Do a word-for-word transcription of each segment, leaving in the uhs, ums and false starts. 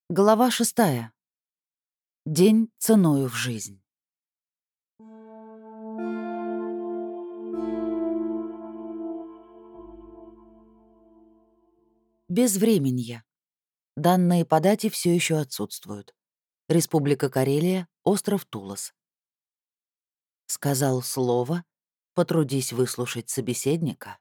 Глава шестая. День ценою в жизнь. Безвременье. Данные по дате все еще отсутствуют. Республика Карелия, остров Тулас. Сказал слово, потрудись выслушать собеседника.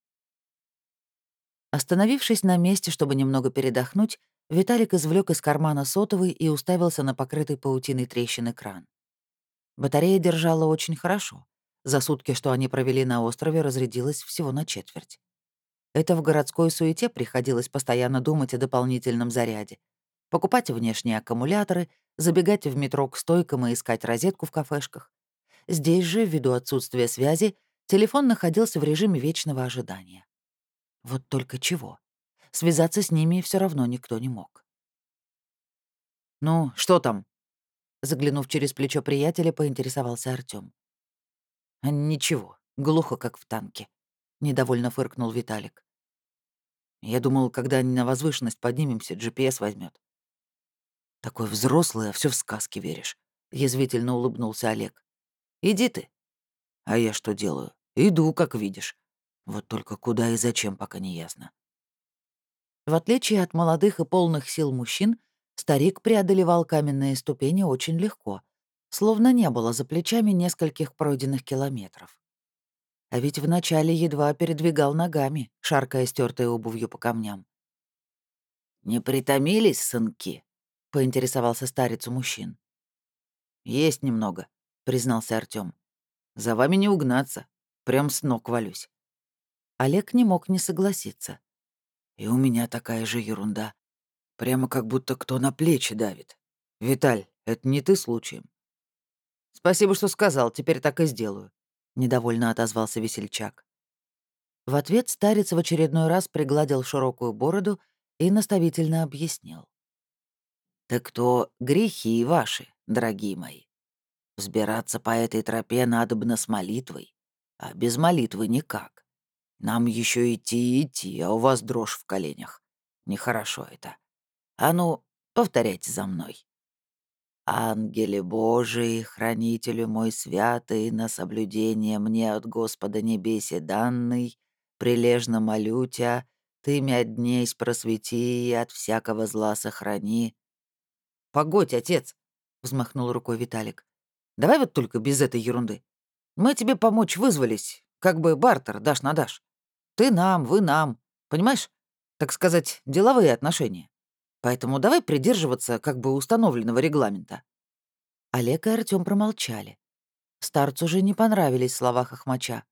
Остановившись на месте, чтобы немного передохнуть, Виталик извлек из кармана сотовый и уставился на покрытый паутиной трещин экран. Батарея держала очень хорошо. За сутки, что они провели на острове, разрядилась всего на четверть. Это в городской суете приходилось постоянно думать о дополнительном заряде. Покупать внешние аккумуляторы, забегать в метро к стойкам и искать розетку в кафешках. Здесь же, ввиду отсутствия связи, телефон находился в режиме вечного ожидания. Вот только чего? Связаться с ними все равно никто не мог. «Ну, что там?» Заглянув через плечо приятеля, поинтересовался Артём. «А ничего, глухо, как в танке», — недовольно фыркнул Виталик. «Я думал, когда на возвышенность поднимемся, джи пи эс возьмет. «Такой взрослый, а все в сказки веришь», — язвительно улыбнулся Олег. «Иди ты». «А я что делаю? Иду, как видишь. Вот только куда и зачем, пока не ясно». В отличие от молодых и полных сил мужчин, старик преодолевал каменные ступени очень легко, словно не было за плечами нескольких пройденных километров. А ведь вначале едва передвигал ногами, шаркая стертой обувью по камням. «Не притомились, сынки?» — поинтересовался старец у мужчин. «Есть немного», — признался Артём. «За вами не угнаться. Прям с ног валюсь». Олег не мог не согласиться. «И у меня такая же ерунда. Прямо как будто кто на плечи давит. Виталь, это не ты случаем?» «Спасибо, что сказал, теперь так и сделаю», — недовольно отозвался весельчак. В ответ старец в очередной раз пригладил широкую бороду и наставительно объяснил. «Так то грехи ваши, дорогие мои. Взбираться по этой тропе надобно с молитвой, а без молитвы никак. Нам еще идти и идти, а у вас дрожь в коленях. Нехорошо это. А ну, повторяйте за мной. Ангеле Божий, хранителю мой святый, на соблюдение мне от Господа небесе данный, прилежно молю тя, ты мя дней просвети и от всякого зла сохрани». «Погодь, отец!» — взмахнул рукой Виталик. «Давай вот только без этой ерунды. Мы тебе помочь вызвались, как бы бартер, дашь на дашь. Ты нам, вы нам, понимаешь? Так сказать, деловые отношения. Поэтому давай придерживаться как бы установленного регламента». Олег и Артём промолчали. Старцу же не понравились слова хохмача.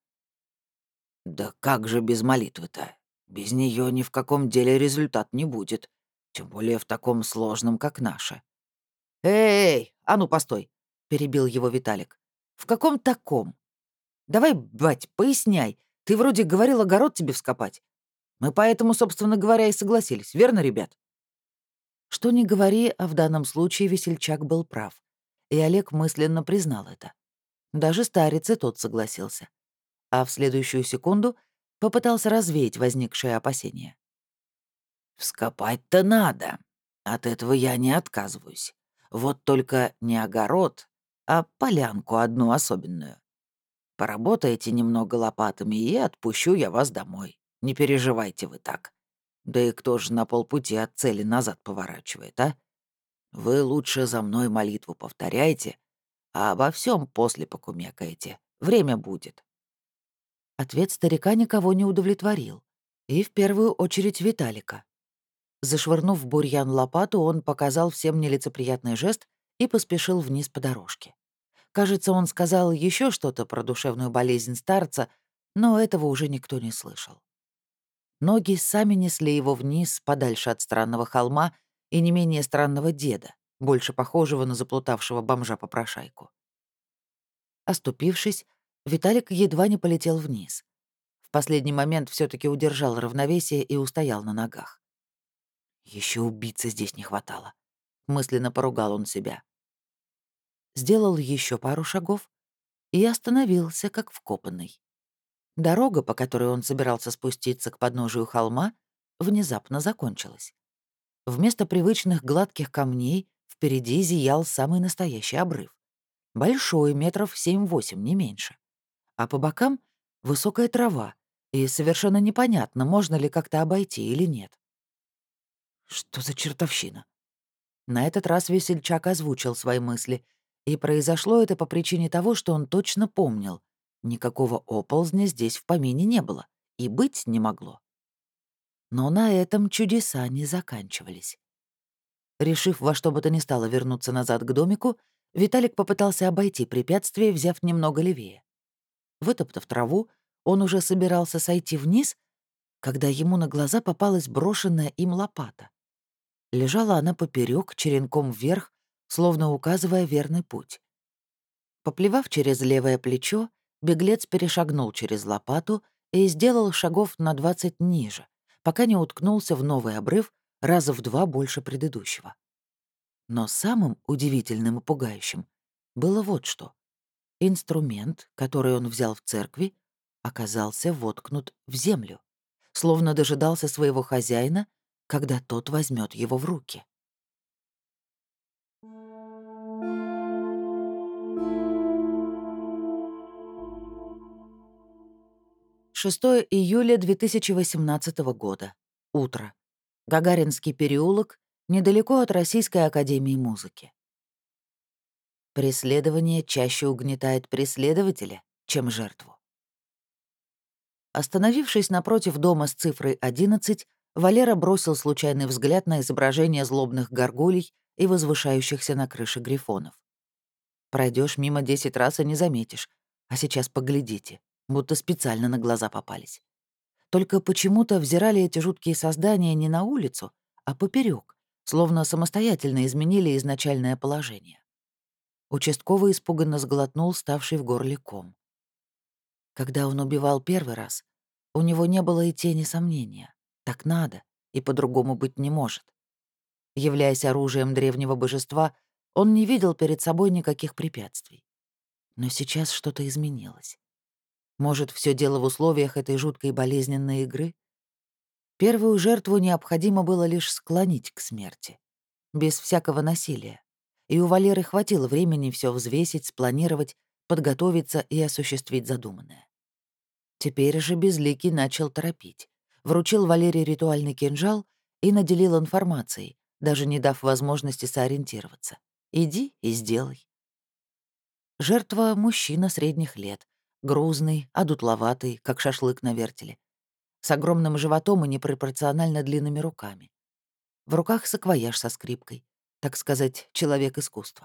«Да как же без молитвы-то? Без нее ни в каком деле результат не будет, тем более в таком сложном, как наше». «Эй, а ну постой!» — перебил его Виталик. «В каком таком? Давай, бать, поясняй. Ты вроде говорил огород тебе вскопать. Мы поэтому, собственно говоря, и согласились, верно, ребят?» Что ни говори, а в данном случае весельчак был прав. И Олег мысленно признал это. Даже старец и тот согласился. А в следующую секунду попытался развеять возникшее опасение. «Вскопать-то надо. От этого я не отказываюсь. Вот только не огород, а полянку одну особенную. Поработаете немного лопатами, и отпущу я вас домой. Не переживайте вы так. Да и кто же на полпути от цели назад поворачивает, а? Вы лучше за мной молитву повторяйте, а обо всем после покумекаете. Время будет». Ответ старика никого не удовлетворил. И в первую очередь Виталика. Зашвырнув в бурьян лопату, он показал всем нелицеприятный жест и поспешил вниз по дорожке. Кажется, он сказал еще что-то про душевную болезнь старца, но этого уже никто не слышал. Ноги сами несли его вниз, подальше от странного холма и не менее странного деда, больше похожего на заплутавшего бомжа-попрошайку. Оступившись, Виталик едва не полетел вниз. В последний момент все таки удержал равновесие и устоял на ногах. Еще убийцы здесь не хватало. Мысленно поругал он себя. Сделал еще пару шагов и остановился, как вкопанный. Дорога, по которой он собирался спуститься к подножию холма, внезапно закончилась. Вместо привычных гладких камней впереди зиял самый настоящий обрыв. Большой, метров семь-восемь, не меньше. А по бокам — высокая трава, и совершенно непонятно, можно ли как-то обойти или нет. Что за чертовщина? На этот раз весельчак озвучил свои мысли, и произошло это по причине того, что он точно помнил. Никакого оползня здесь в помине не было, и быть не могло. Но на этом чудеса не заканчивались. Решив во что бы то ни стало вернуться назад к домику, Виталик попытался обойти препятствие, взяв немного левее. Вытоптав траву, он уже собирался сойти вниз, когда ему на глаза попалась брошенная им лопата. Лежала она поперек, черенком вверх, словно указывая верный путь. Поплевав через левое плечо, беглец перешагнул через лопату и сделал шагов на двадцать ниже, пока не уткнулся в новый обрыв раза в два больше предыдущего. Но самым удивительным и пугающим было вот что. Инструмент, который он взял в церкви, оказался воткнут в землю, словно дожидался своего хозяина, когда тот возьмет его в руки. шестое июля две тысячи восемнадцатого года. Утро. Гагаринский переулок, недалеко от Российской академии музыки. Преследование чаще угнетает преследователя, чем жертву. Остановившись напротив дома с цифрой одиннадцать, Валера бросил случайный взгляд на изображение злобных горгулей и возвышающихся на крыше грифонов. Пройдешь мимо десять раз и не заметишь, а сейчас поглядите, будто специально на глаза попались. Только почему-то взирали эти жуткие создания не на улицу, а поперек, словно самостоятельно изменили изначальное положение. Участковый испуганно сглотнул ставший в горле ком. Когда он убивал первый раз, у него не было и тени сомнения. Так надо, и по-другому быть не может. Являясь оружием древнего божества, он не видел перед собой никаких препятствий. Но сейчас что-то изменилось. Может, все дело в условиях этой жуткой болезненной игры? Первую жертву необходимо было лишь склонить к смерти, без всякого насилия. И у Валеры хватило времени все взвесить, спланировать, подготовиться и осуществить задуманное. Теперь же Безликий начал торопить. Вручил Валере ритуальный кинжал и наделил информацией, даже не дав возможности сориентироваться. «Иди и сделай». Жертва — мужчина средних лет, грузный, одутловатый, как шашлык на вертеле, с огромным животом и непропорционально длинными руками. В руках саквояж со скрипкой, так сказать, человек искусства.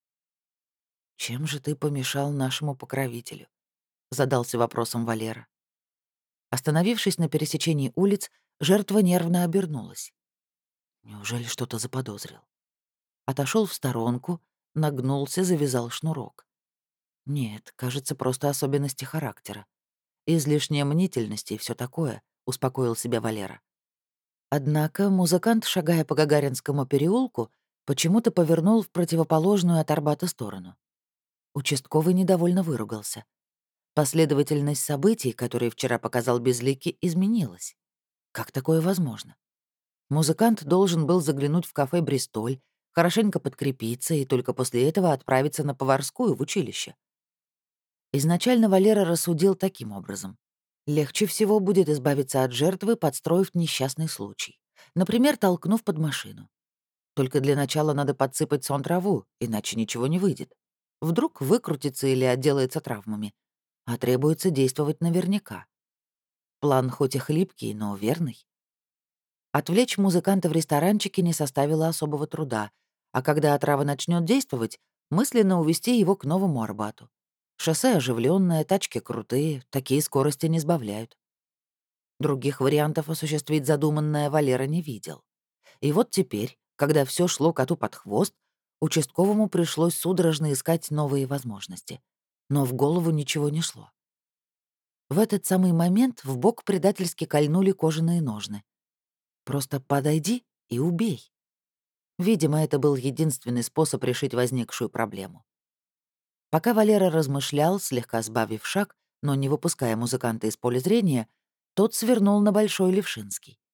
«Чем же ты помешал нашему покровителю?» — задался вопросом Валера. Остановившись на пересечении улиц, жертва нервно обернулась. Неужели что-то заподозрил? Отошел в сторонку, нагнулся, завязал шнурок. Нет, кажется, просто особенности характера. Излишняя мнительность и все такое, успокоил себя Валера. Однако музыкант, шагая по Гагаринскому переулку, почему-то повернул в противоположную от Арбата сторону. Участковый недовольно выругался. Последовательность событий, которые вчера показал Безликий, изменилась. Как такое возможно? Музыкант должен был заглянуть в кафе «Бристоль», хорошенько подкрепиться и только после этого отправиться на поварскую в училище. Изначально Валера рассудил таким образом. Легче всего будет избавиться от жертвы, подстроив несчастный случай. Например, толкнув под машину. Только для начала надо подсыпать сон траву, иначе ничего не выйдет. Вдруг выкрутится или отделается травмами. А требуется действовать наверняка. План хоть и хлипкий, но верный. Отвлечь музыканта в ресторанчике не составило особого труда, а когда отрава начнет действовать, мысленно увести его к Новому Арбату. Шоссе оживленное, тачки крутые, такие скорости не сбавляют. Других вариантов осуществить задуманное Валера не видел. И вот теперь, когда все шло коту под хвост, участковому пришлось судорожно искать новые возможности. Но в голову ничего не шло. В этот самый момент в бок предательски кольнули кожаные ножны. Просто подойди и убей. Видимо, это был единственный способ решить возникшую проблему. Пока Валера размышлял, слегка сбавив шаг, но не выпуская музыканта из поля зрения, тот свернул на Большой Левшинский.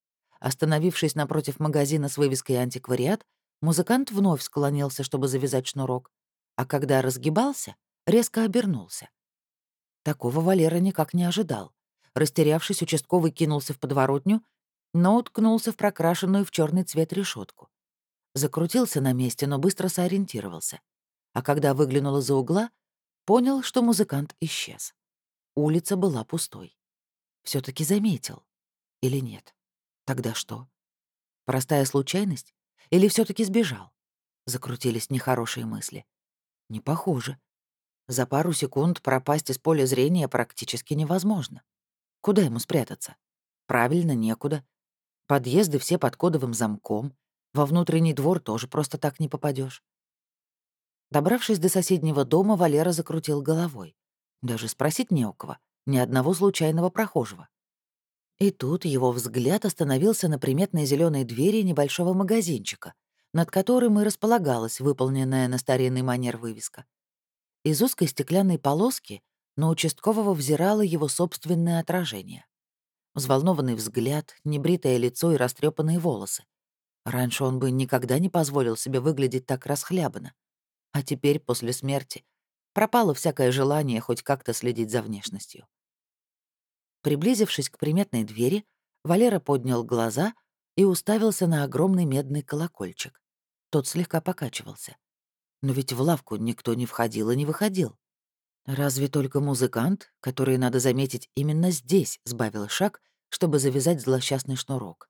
Остановившись напротив магазина с вывеской «Антиквариат», музыкант вновь склонился, чтобы завязать шнурок, а когда разгибался, резко обернулся. Такого Валера никак не ожидал. Растерявшись, участковый кинулся в подворотню, но уткнулся в прокрашенную в черный цвет решетку. Закрутился на месте, но быстро сориентировался. А когда выглянул из-за угла, понял, что музыкант исчез. Улица была пустой. все таки заметил. Или нет? Тогда что? Простая случайность? Или все таки сбежал? Закрутились нехорошие мысли. Не похоже. За пару секунд пропасть из поля зрения практически невозможно. Куда ему спрятаться? Правильно, некуда. Подъезды все под кодовым замком. Во внутренний двор тоже просто так не попадешь. Добравшись до соседнего дома, Валера закрутил головой. Даже спросить не у кого. Ни одного случайного прохожего. И тут его взгляд остановился на приметной зеленой двери небольшого магазинчика, над которым и располагалась выполненная на старинный манер вывеска. Из узкой стеклянной полоски на участкового взирало его собственное отражение. Взволнованный взгляд, небритое лицо и растрепанные волосы. Раньше он бы никогда не позволил себе выглядеть так расхлябанно. А теперь, после смерти, пропало всякое желание хоть как-то следить за внешностью. Приблизившись к приметной двери, Валера поднял глаза и уставился на огромный медный колокольчик. Тот слегка покачивался. Но ведь в лавку никто не входил и не выходил. Разве только музыкант, который, надо заметить, именно здесь сбавил шаг, чтобы завязать злосчастный шнурок.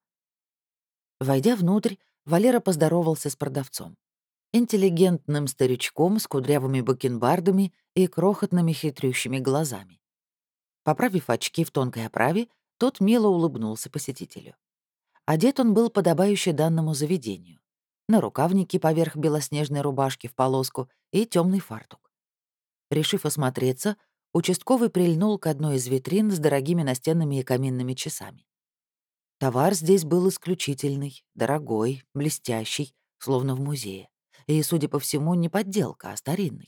Войдя внутрь, Валера поздоровался с продавцом. Интеллигентным старичком с кудрявыми бакенбардами и крохотными хитрющими глазами. Поправив очки в тонкой оправе, тот мило улыбнулся посетителю. Одет он был подобающе данному заведению. Нарукавники поверх белоснежной рубашки в полоску и темный фартук. Решив осмотреться, участковый прильнул к одной из витрин с дорогими настенными и каминными часами. Товар здесь был исключительный, дорогой, блестящий, словно в музее. И, судя по всему, не подделка, а старинный.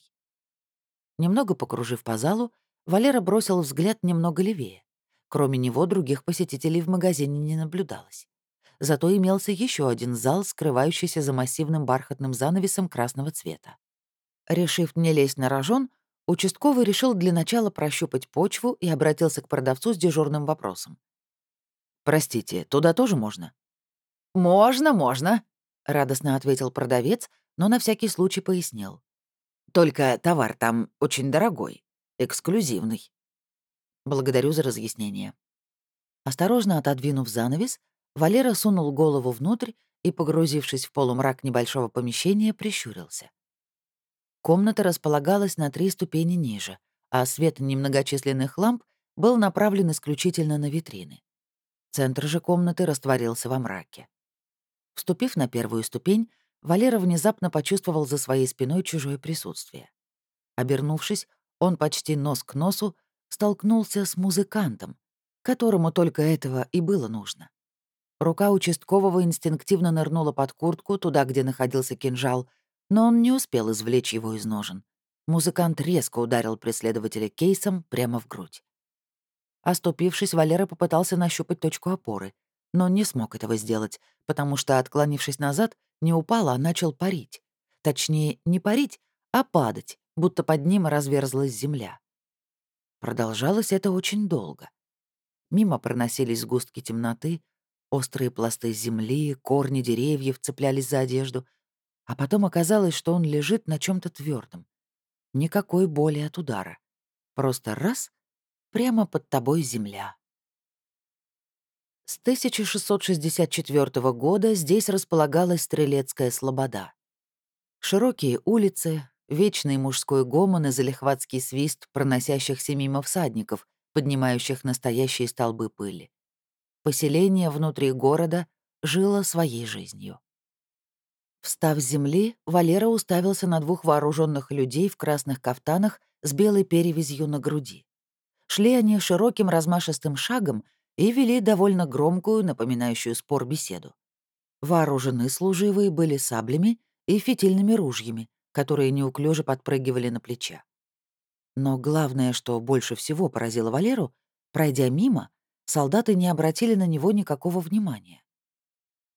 Немного покружив по залу, Валера бросил взгляд немного левее. Кроме него других посетителей в магазине не наблюдалось. Зато имелся еще один зал, скрывающийся за массивным бархатным занавесом красного цвета. Решив не лезть на рожон, участковый решил для начала прощупать почву и обратился к продавцу с дежурным вопросом. «Простите, туда тоже можно?» «Можно, можно», — радостно ответил продавец, но на всякий случай пояснил. «Только товар там очень дорогой, эксклюзивный». «Благодарю за разъяснение». Осторожно отодвинув занавес, Валера сунул голову внутрь и, погрузившись в полумрак небольшого помещения, прищурился. Комната располагалась на три ступени ниже, а свет немногочисленных ламп был направлен исключительно на витрины. Центр же комнаты растворился во мраке. Вступив на первую ступень, Валера внезапно почувствовал за своей спиной чужое присутствие. Обернувшись, он почти нос к носу столкнулся с музыкантом, которому только этого и было нужно. Рука участкового инстинктивно нырнула под куртку, туда, где находился кинжал, но он не успел извлечь его из ножен. Музыкант резко ударил преследователя кейсом прямо в грудь. Оступившись, Валера попытался нащупать точку опоры, но не смог этого сделать, потому что, отклонившись назад, не упал, а начал парить. Точнее, не парить, а падать, будто под ним разверзлась земля. Продолжалось это очень долго. Мимо проносились сгустки темноты, острые пласты земли, корни деревьев цеплялись за одежду, а потом оказалось, что он лежит на чем то твердом. Никакой боли от удара. Просто раз — прямо под тобой земля. С тысяча шестьсот шестьдесят четвёртого года здесь располагалась Стрелецкая слобода. Широкие улицы, вечный мужской гомон и залихватский свист проносящихся мимо всадников, поднимающих настоящие столбы пыли. Поселение внутри города жило своей жизнью. Встав с земли, Валера уставился на двух вооруженных людей в красных кафтанах с белой перевязью на груди. Шли они широким размашистым шагом и вели довольно громкую, напоминающую спор, беседу. Вооружены служивые были саблями и фитильными ружьями, которые неуклюже подпрыгивали на плеча. Но главное, что больше всего поразило Валеру, пройдя мимо, солдаты не обратили на него никакого внимания.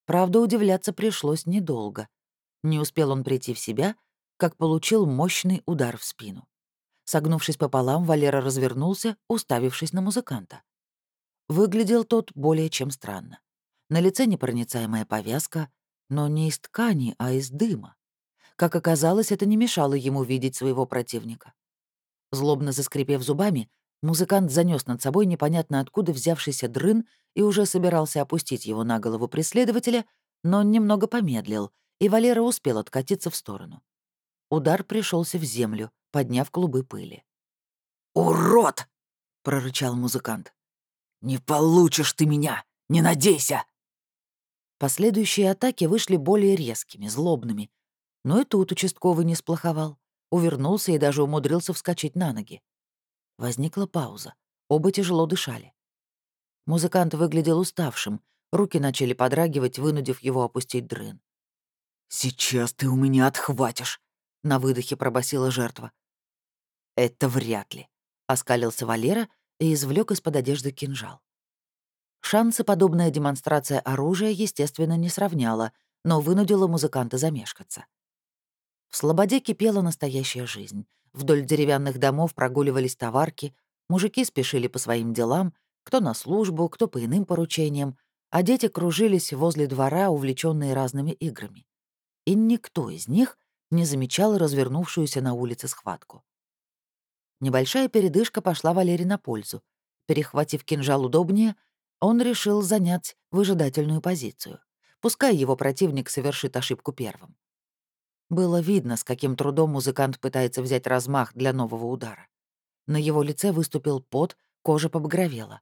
Правда, удивляться пришлось недолго. Не успел он прийти в себя, как получил мощный удар в спину. Согнувшись пополам, Валера развернулся, уставившись на музыканта. Выглядел тот более чем странно. На лице непроницаемая повязка, но не из ткани, а из дыма. Как оказалось, это не мешало ему видеть своего противника. Злобно заскрипев зубами, музыкант занёс над собой непонятно откуда взявшийся дрын и уже собирался опустить его на голову преследователя, но он немного помедлил, и Валера успел откатиться в сторону. Удар пришелся в землю, подняв клубы пыли. «Урод!» — прорычал музыкант. «Не получишь ты меня! Не надейся!» Последующие атаки вышли более резкими, злобными. Но и тут участковый не сплоховал. Увернулся и даже умудрился вскочить на ноги. Возникла пауза. Оба тяжело дышали. Музыкант выглядел уставшим. Руки начали подрагивать, вынудив его опустить дрын. «Сейчас ты у меня отхватишь!» — на выдохе пробасила жертва. «Это вряд ли», — оскалился Валера и извлек из-под одежды кинжал. Шансы подобная демонстрация оружия, естественно, не сравняла, но вынудила музыканта замешкаться. В Слободе кипела настоящая жизнь. Вдоль деревянных домов прогуливались товарки, мужики спешили по своим делам, кто на службу, кто по иным поручениям, а дети кружились возле двора, увлеченные разными играми. И никто из них не замечал развернувшуюся на улице схватку. Небольшая передышка пошла Валере на пользу. Перехватив кинжал удобнее, он решил занять выжидательную позицию. Пускай его противник совершит ошибку первым. Было видно, с каким трудом музыкант пытается взять размах для нового удара. На его лице выступил пот, кожа побагровела.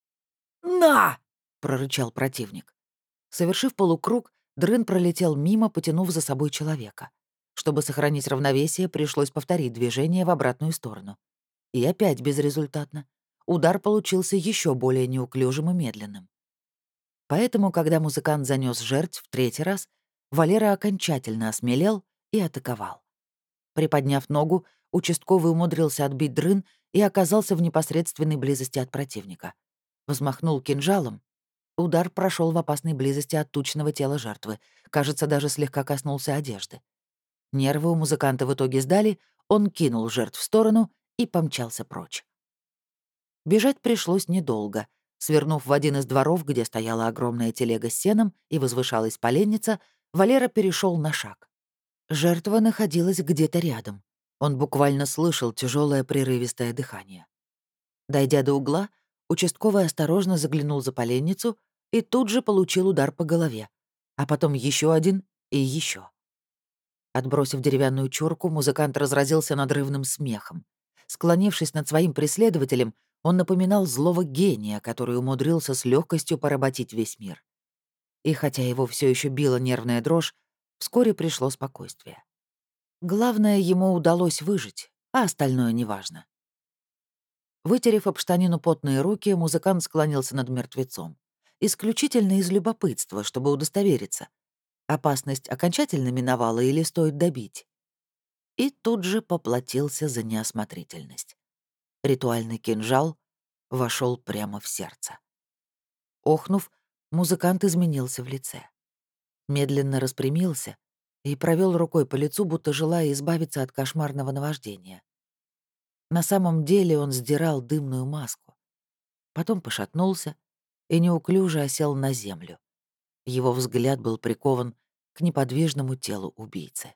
«На!» — прорычал противник. Совершив полукруг, дрын пролетел мимо, потянув за собой человека. Чтобы сохранить равновесие, пришлось повторить движение в обратную сторону. И опять безрезультатно. Удар получился еще более неуклюжим и медленным. Поэтому, когда музыкант занёс жертв в третий раз, Валера окончательно осмелел и атаковал. Приподняв ногу, участковый умудрился отбить дрын и оказался в непосредственной близости от противника. Взмахнул кинжалом. Удар прошел в опасной близости от тучного тела жертвы. Кажется, даже слегка коснулся одежды. Нервы у музыканта в итоге сдали, он кинул жертв в сторону и помчался прочь. Бежать пришлось недолго. Свернув в один из дворов, где стояла огромная телега с сеном и возвышалась поленница, Валера перешел на шаг. Жертва находилась где-то рядом. Он буквально слышал тяжелое прерывистое дыхание. Дойдя до угла, участковый осторожно заглянул за поленницу и тут же получил удар по голове, а потом еще один и еще. Отбросив деревянную чурку, музыкант разразился надрывным смехом. Склонившись над своим преследователем, он напоминал злого гения, который умудрился с легкостью поработить весь мир. И хотя его все еще била нервная дрожь, вскоре пришло спокойствие. Главное, ему удалось выжить, а остальное неважно. Вытерев об штанину потные руки, музыкант склонился над мертвецом. Исключительно из любопытства, чтобы удостовериться. Опасность окончательно миновала или стоит добить? И тут же поплатился за неосмотрительность. Ритуальный кинжал вошел прямо в сердце. Охнув, музыкант изменился в лице. Медленно распрямился и провел рукой по лицу, будто желая избавиться от кошмарного наваждения. На самом деле он сдирал дымную маску. Потом пошатнулся и неуклюже осел на землю. Его взгляд был прикован к неподвижному телу убийцы.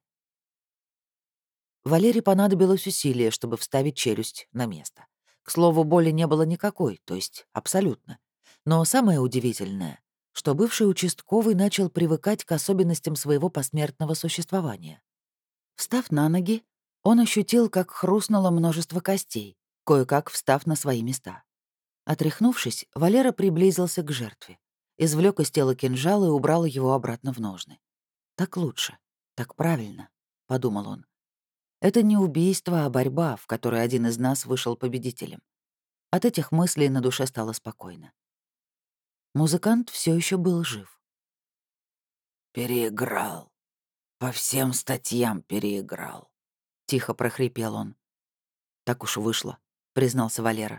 Валере понадобилось усилие, чтобы вставить челюсть на место. К слову, боли не было никакой, то есть абсолютно. Но самое удивительное, что бывший участковый начал привыкать к особенностям своего посмертного существования. Встав на ноги, он ощутил, как хрустнуло множество костей, кое-как встав на свои места. Отряхнувшись, Валера приблизился к жертве, извлек из тела кинжал и убрал его обратно в ножны. «Так лучше, так правильно», — подумал он. «Это не убийство, а борьба, в которой один из нас вышел победителем». От этих мыслей на душе стало спокойно. Музыкант все еще был жив. «Переиграл. По всем статьям переиграл», — тихо прохрипел он. «Так уж вышло», — признался Валера.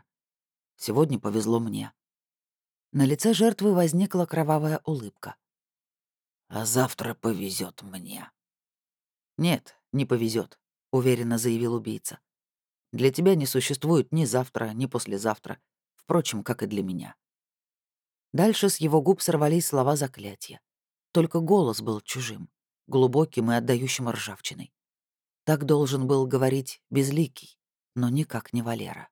«Сегодня повезло мне». На лице жертвы возникла кровавая улыбка. А завтра повезет мне. «Нет, не повезет, уверенно заявил убийца. «Для тебя не существует ни завтра, ни послезавтра, впрочем, как и для меня». Дальше с его губ сорвались слова заклятия. Только голос был чужим, глубоким и отдающим ржавчиной. Так должен был говорить Безликий, но никак не Валера.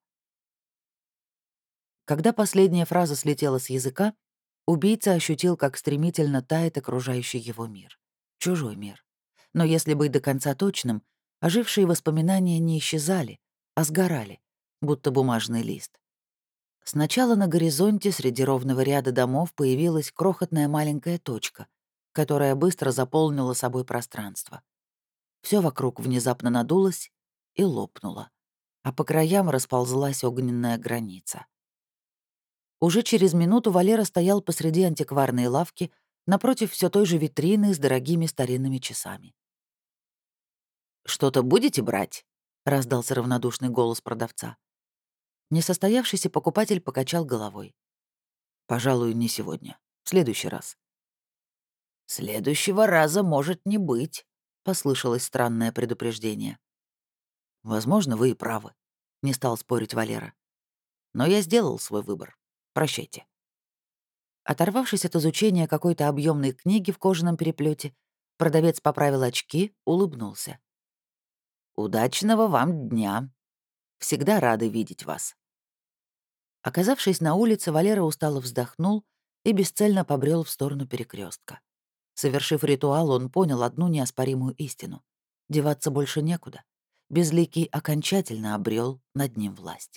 Когда последняя фраза слетела с языка, убийца ощутил, как стремительно тает окружающий его мир. Чужой мир. Но если быть до конца точным, ожившие воспоминания не исчезали, а сгорали, будто бумажный лист. Сначала на горизонте среди ровного ряда домов появилась крохотная маленькая точка, которая быстро заполнила собой пространство. Все вокруг внезапно надулось и лопнуло, а по краям расползлась огненная граница. Уже через минуту Валера стоял посреди антикварной лавки напротив все той же витрины с дорогими старинными часами. «Что-то будете брать?» — раздался равнодушный голос продавца. Несостоявшийся покупатель покачал головой. «Пожалуй, не сегодня. В следующий раз». «Следующего раза может не быть», — послышалось странное предупреждение. «Возможно, вы и правы», — не стал спорить Валера. «Но я сделал свой выбор. Прощайте». Оторвавшись от изучения какой-то объемной книги в кожаном переплете, продавец поправил очки, улыбнулся. «Удачного вам дня. Всегда рады видеть вас». Оказавшись на улице, Валера устало вздохнул и бесцельно побрел в сторону перекрестка. Совершив ритуал, он понял одну неоспоримую истину. Деваться больше некуда. Безликий окончательно обрел над ним власть.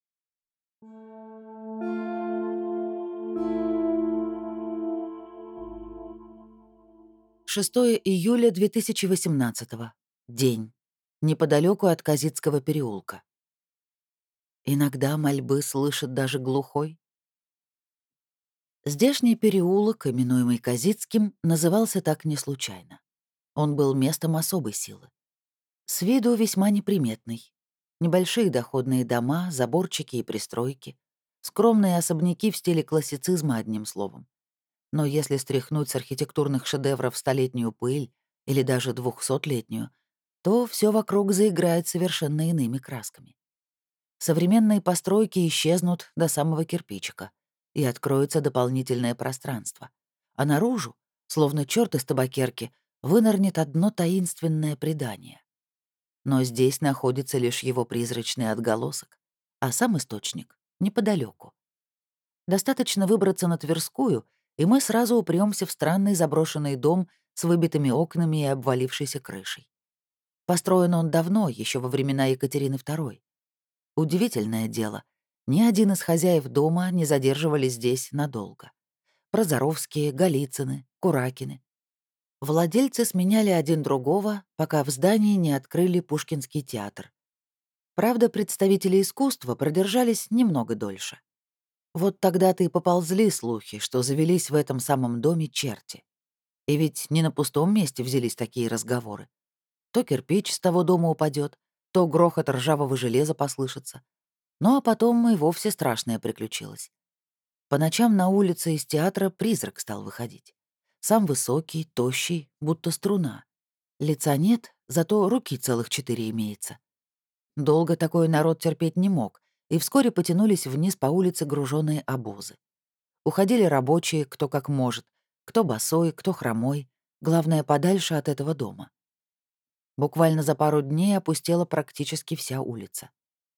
шестое июля две тысячи восемнадцатого. День. Неподалеку от Казицкого переулка. Иногда мольбы слышит даже глухой. Здешний переулок, именуемый Казицким, назывался так не случайно. Он был местом особой силы. С виду весьма неприметный. Небольшие доходные дома, заборчики и пристройки. Скромные особняки в стиле классицизма, одним словом. Но если стряхнуть с архитектурных шедевров столетнюю пыль или даже двухсотлетнюю, то все вокруг заиграет совершенно иными красками. Современные постройки исчезнут до самого кирпичика, и откроется дополнительное пространство. А наружу, словно черт из табакерки, вынырнет одно таинственное предание. Но здесь находится лишь его призрачный отголосок, а сам источник — неподалеку. Достаточно выбраться на Тверскую, и мы сразу упрёмся в странный заброшенный дом с выбитыми окнами и обвалившейся крышей. Построен он давно, еще во времена Екатерины второй. Удивительное дело, ни один из хозяев дома не задерживались здесь надолго. Прозоровские, Голицыны, Куракины. Владельцы сменяли один другого, пока в здании не открыли Пушкинский театр. Правда, представители искусства продержались немного дольше. Вот тогда-то и поползли слухи, что завелись в этом самом доме черти. И ведь не на пустом месте взялись такие разговоры. То кирпич с того дома упадет, то грохот ржавого железа послышится. Ну а потом и вовсе страшное приключилось. По ночам на улице из театра призрак стал выходить. Сам высокий, тощий, будто струна. Лица нет, зато руки целых четыре имеется. Долго такой народ терпеть не мог, и вскоре потянулись вниз по улице груженные обозы. Уходили рабочие, кто как может, кто босой, кто хромой, главное, подальше от этого дома. Буквально за пару дней опустела практически вся улица.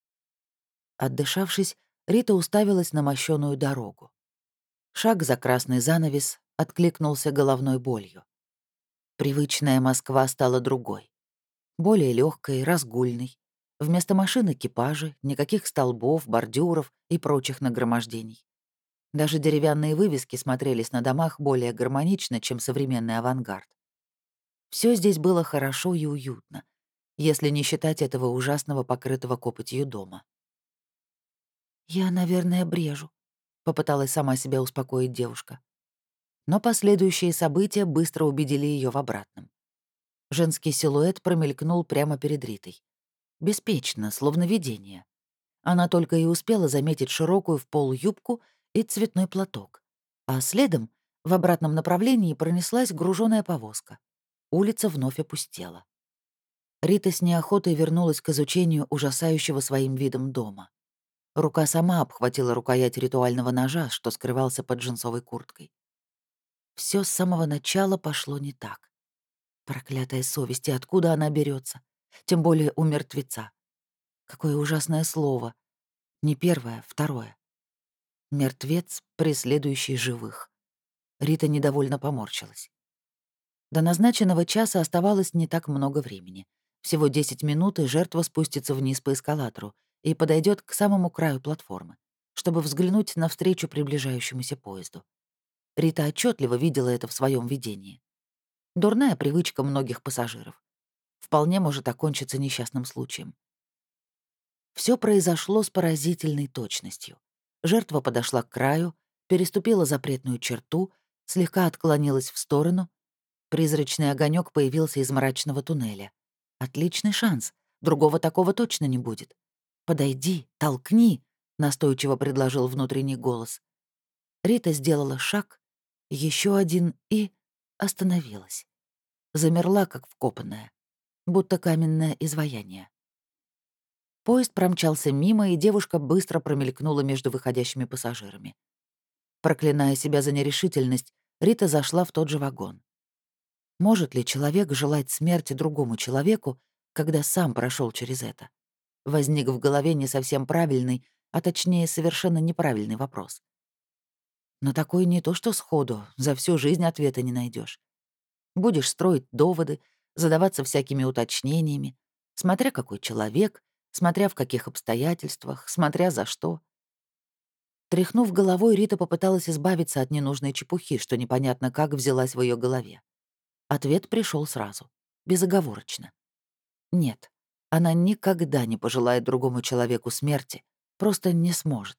Отдышавшись, Рита уставилась на мощёную дорогу. Шаг за красный занавес откликнулся головной болью. Привычная Москва стала другой. Более легкой, разгульной. Вместо машин экипажи, никаких столбов, бордюров и прочих нагромождений. Даже деревянные вывески смотрелись на домах более гармонично, чем современный авангард. Все здесь было хорошо и уютно, если не считать этого ужасного покрытого копотью дома. «Я, наверное, брежу», — попыталась сама себя успокоить девушка. Но последующие события быстро убедили ее в обратном. Женский силуэт промелькнул прямо перед Ритой. Беспечно, словно видение. Она только и успела заметить широкую в пол юбку и цветной платок, а следом В обратном направлении пронеслась груженная повозка. Улица вновь опустела. Рита с неохотой вернулась к изучению ужасающего своим видом дома. Рука сама обхватила рукоять ритуального ножа, что скрывался под джинсовой курткой. Все с самого начала пошло не так. Проклятая совесть, и откуда она берется? Тем более у мертвеца. Какое ужасное слово. Не первое, второе. Мертвец, преследующий живых. Рита недовольно поморщилась. До назначенного часа оставалось не так много времени. Всего десять минут, и жертва спустится вниз по эскалатору и подойдет к самому краю платформы, чтобы взглянуть навстречу приближающемуся поезду. Рита отчетливо видела это в своем видении. Дурная привычка многих пассажиров. Вполне может окончиться несчастным случаем. Все произошло с поразительной точностью. Жертва подошла к краю, переступила запретную черту, слегка отклонилась в сторону. Призрачный огонек появился из мрачного туннеля. Отличный шанс. Другого такого точно не будет. «Подойди, толкни», — настойчиво предложил внутренний голос. Рита сделала шаг, еще один и остановилась. Замерла, как вкопанная, будто каменное изваяние. Поезд промчался мимо, и девушка быстро промелькнула между выходящими пассажирами. Проклиная себя за нерешительность, Рита зашла в тот же вагон. Может ли человек желать смерти другому человеку, когда сам прошел через это? Возник в голове не совсем правильный, а точнее совершенно неправильный вопрос. Но такой не то что сходу, за всю жизнь ответа не найдешь. Будешь строить доводы, задаваться всякими уточнениями, смотря какой человек, смотря в каких обстоятельствах, смотря за что. Тряхнув головой, Рита попыталась избавиться от ненужной чепухи, что непонятно как взялась в ее голове. Ответ пришел сразу, безоговорочно. Нет, она никогда не пожелает другому человеку смерти, просто не сможет.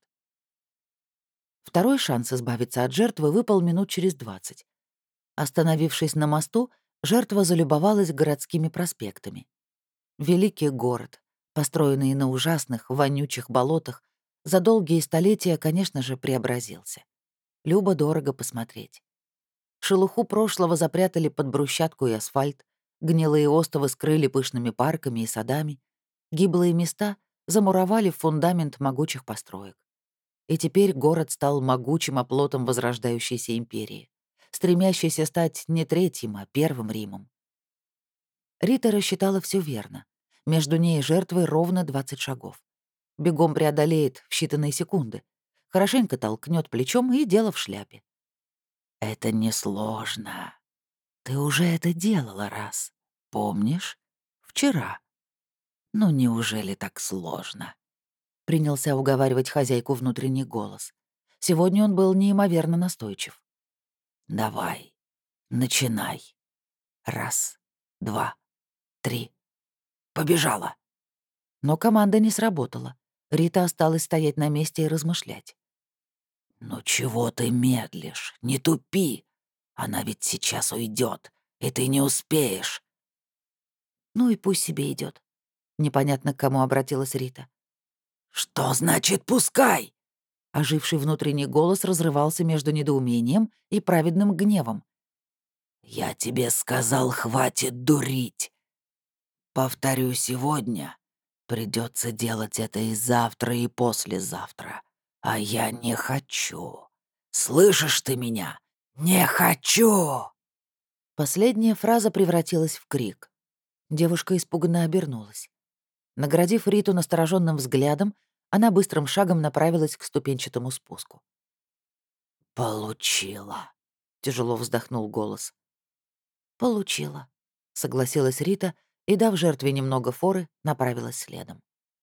Второй шанс избавиться от жертвы выпал минут через двадцать. Остановившись на мосту, жертва залюбовалась городскими проспектами. Великий город, построенный на ужасных, вонючих болотах, за долгие столетия, конечно же, преобразился. Любо-дорого посмотреть. Шелуху прошлого запрятали под брусчатку и асфальт, гнилые остовы скрыли пышными парками и садами, гиблые места замуровали в фундамент могучих построек. И теперь город стал могучим оплотом возрождающейся империи, стремящейся стать не третьим, а первым Римом. Рита рассчитала все верно. Между ней и жертвой ровно двадцать шагов. Бегом преодолеет в считанные секунды. Хорошенько толкнет плечом, и дело в шляпе. «Это несложно. Ты уже это делала раз. Помнишь? Вчера. Ну неужели так сложно?» Принялся уговаривать хозяйку внутренний голос. Сегодня он был неимоверно настойчив. «Давай, начинай. Раз, два, три. Побежала!» Но команда не сработала. Рита осталась стоять на месте и размышлять. «Ну чего ты медлишь? Не тупи! Она ведь сейчас уйдет, и ты не успеешь!» «Ну и пусть себе идет. Непонятно, к кому обратилась Рита. «Что значит «пускай»?» Оживший внутренний голос разрывался между недоумением и праведным гневом. «Я тебе сказал, хватит дурить. Повторю сегодня. Придется делать это и завтра, и послезавтра. А я не хочу. Слышишь ты меня? Не хочу!» Последняя фраза превратилась в крик. Девушка испуганно обернулась. Наградив Риту настороженным взглядом, она быстрым шагом направилась к ступенчатому спуску. «Получила», — тяжело вздохнул голос. «Получила», — согласилась Рита и, дав жертве немного форы, направилась следом.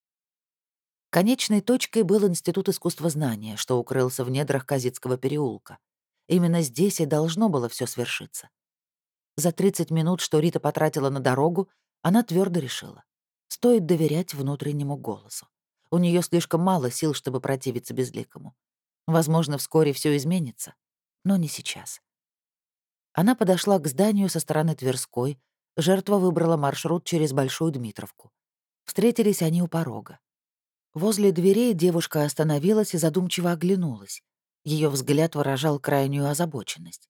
Конечной точкой был Институт искусствознания, что укрылся в недрах Казицкого переулка. Именно здесь и должно было все свершиться. За тридцать минут, что Рита потратила на дорогу, она твердо решила. Стоит доверять внутреннему голосу. У нее слишком мало сил, чтобы противиться безликому. Возможно, вскоре все изменится, но не сейчас. Она подошла к зданию со стороны Тверской. Жертва выбрала маршрут через Большую Дмитровку. Встретились они у порога. Возле дверей девушка остановилась и задумчиво оглянулась. Ее взгляд выражал крайнюю озабоченность.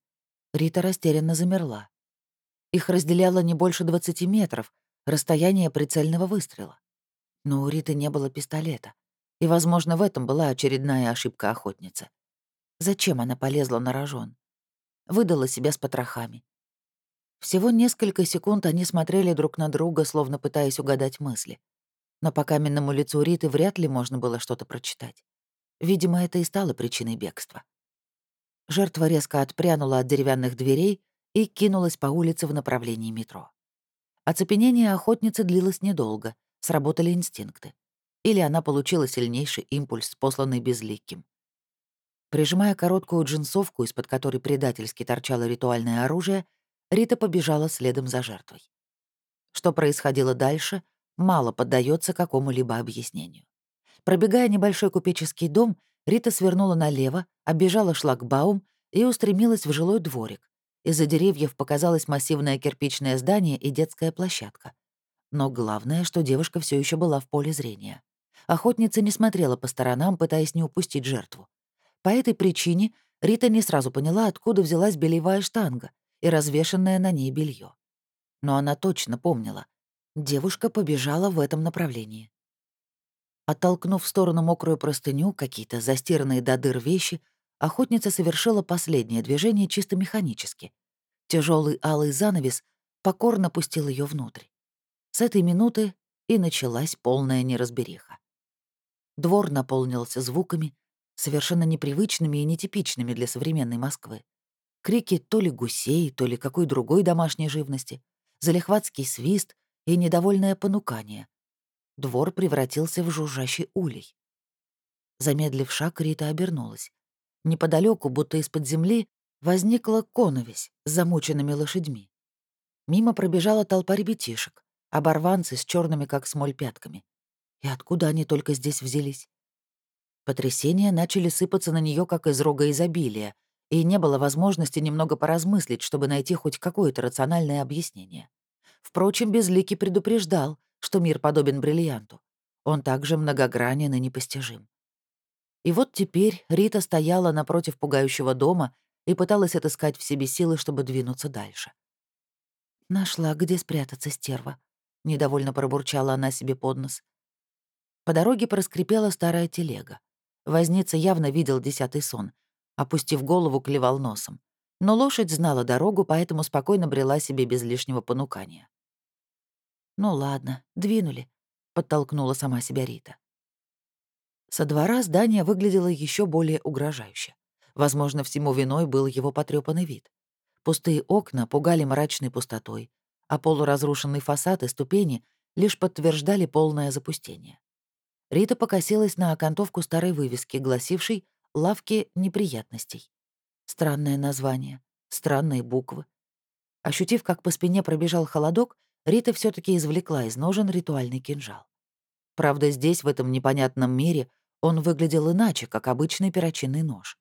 Рита растерянно замерла. Их разделяло не больше двадцати метров, расстояние прицельного выстрела. Но у Риты не было пистолета. И, возможно, в этом была очередная ошибка охотницы. Зачем она полезла на рожон? Выдала себя с потрохами. Всего несколько секунд они смотрели друг на друга, словно пытаясь угадать мысли. Но по каменному лицу Риты вряд ли можно было что-то прочитать. Видимо, это и стало причиной бегства. Жертва резко отпрянула от деревянных дверей и кинулась по улице в направлении метро. Оцепенение охотницы длилось недолго, сработали инстинкты. Или она получила сильнейший импульс, посланный безликим. Прижимая короткую джинсовку, из-под которой предательски торчало ритуальное оружие, Рита побежала следом за жертвой. Что происходило дальше, мало поддается какому-либо объяснению. Пробегая небольшой купеческий дом, Рита свернула налево, оббежала шлагбаум и устремилась в жилой дворик. Из-за деревьев показалось массивное кирпичное здание и детская площадка. Но главное, что девушка все еще была в поле зрения. Охотница не смотрела по сторонам, пытаясь не упустить жертву. По этой причине Рита не сразу поняла, откуда взялась белевая штанга и развешанное на ней белье. Но она точно помнила. Девушка побежала в этом направлении. Оттолкнув в сторону мокрую простыню, какие-то застиранные до дыр вещи, охотница совершила последнее движение чисто механически. Тяжелый алый занавес покорно пустил ее внутрь. С этой минуты и началась полная неразбериха. Двор наполнился звуками, совершенно непривычными и нетипичными для современной Москвы. Крики то ли гусей, то ли какой другой домашней живности, залихватский свист и недовольное понукание. Двор превратился в жужжащий улей. Замедлив шаг, Рита обернулась. Неподалеку, будто из-под земли, возникла коновесь с замученными лошадьми. Мимо пробежала толпа ребятишек, оборванцы с черными как смоль пятками. И откуда они только здесь взялись? Потрясения начали сыпаться на нее как из рога изобилия, и не было возможности немного поразмыслить, чтобы найти хоть какое-то рациональное объяснение. Впрочем, Безликий предупреждал, что мир подобен бриллианту. Он также многогранен и непостижим. И вот теперь Рита стояла напротив пугающего дома и пыталась отыскать в себе силы, чтобы двинуться дальше. «Нашла, где спрятаться, стерва», — недовольно пробурчала она себе под нос. По дороге проскрипела старая телега. Возница явно видел десятый сон. Опустив голову, клевал носом. Но лошадь знала дорогу, поэтому спокойно брела себе без лишнего понукания. «Ну ладно, двинули», — подтолкнула сама себя Рита. Со двора здание выглядело еще более угрожающе. Возможно, всему виной был его потрёпанный вид. Пустые окна пугали мрачной пустотой, а полуразрушенный фасад и ступени лишь подтверждали полное запустение. Рита покосилась на окантовку старой вывески, гласившей «Лавки неприятностей». Странное название, странные буквы. Ощутив, как по спине пробежал холодок, Рита все таки извлекла из ножен ритуальный кинжал. Правда, здесь, в этом непонятном мире, он выглядел иначе, как обычный перочинный нож.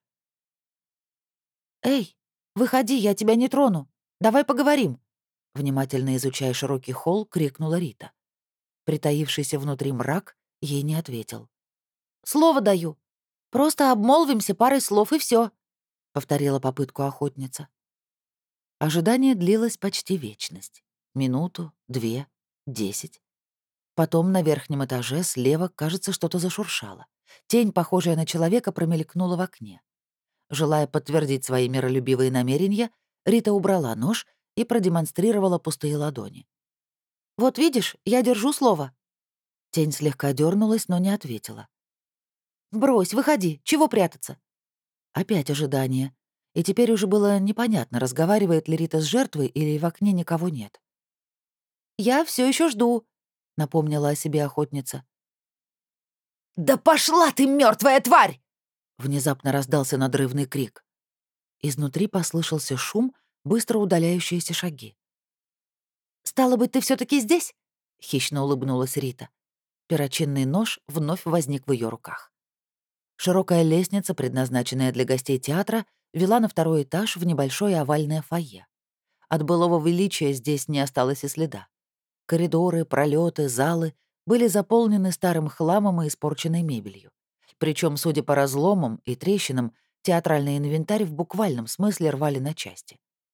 «Эй, выходи, я тебя не трону. Давай поговорим!» Внимательно изучая широкий холл, крикнула Рита. Притаившийся внутри мрак ей не ответил. «Слово даю. Просто обмолвимся парой слов, и все, повторила попытку охотница. Ожидание длилось почти вечность. Минуту, две, десять. Потом на верхнем этаже слева, кажется, что-то зашуршало. Тень, похожая на человека, промелькнула в окне. Желая подтвердить свои миролюбивые намерения, Рита убрала нож и продемонстрировала пустые ладони. «Вот видишь, я держу слово». Тень слегка дернулась, но не ответила. «Брось, выходи, чего прятаться?» Опять ожидание. И теперь уже было непонятно, разговаривает ли Рита с жертвой или в окне никого нет. «Я все еще жду», — напомнила о себе охотница. «Да пошла ты, мертвая тварь!» Внезапно раздался надрывный крик. Изнутри послышался шум, быстро удаляющиеся шаги. «Стало быть, ты все таки здесь?» — хищно улыбнулась Рита. Перочинный нож вновь возник в ее руках. Широкая лестница, предназначенная для гостей театра, вела на второй этаж в небольшое овальное фойе. От былого величия здесь не осталось и следа. Коридоры, пролеты, залы были заполнены старым хламом и испорченной мебелью. Причем, судя по разломам и трещинам, театральный инвентарь в буквальном смысле рвали на части.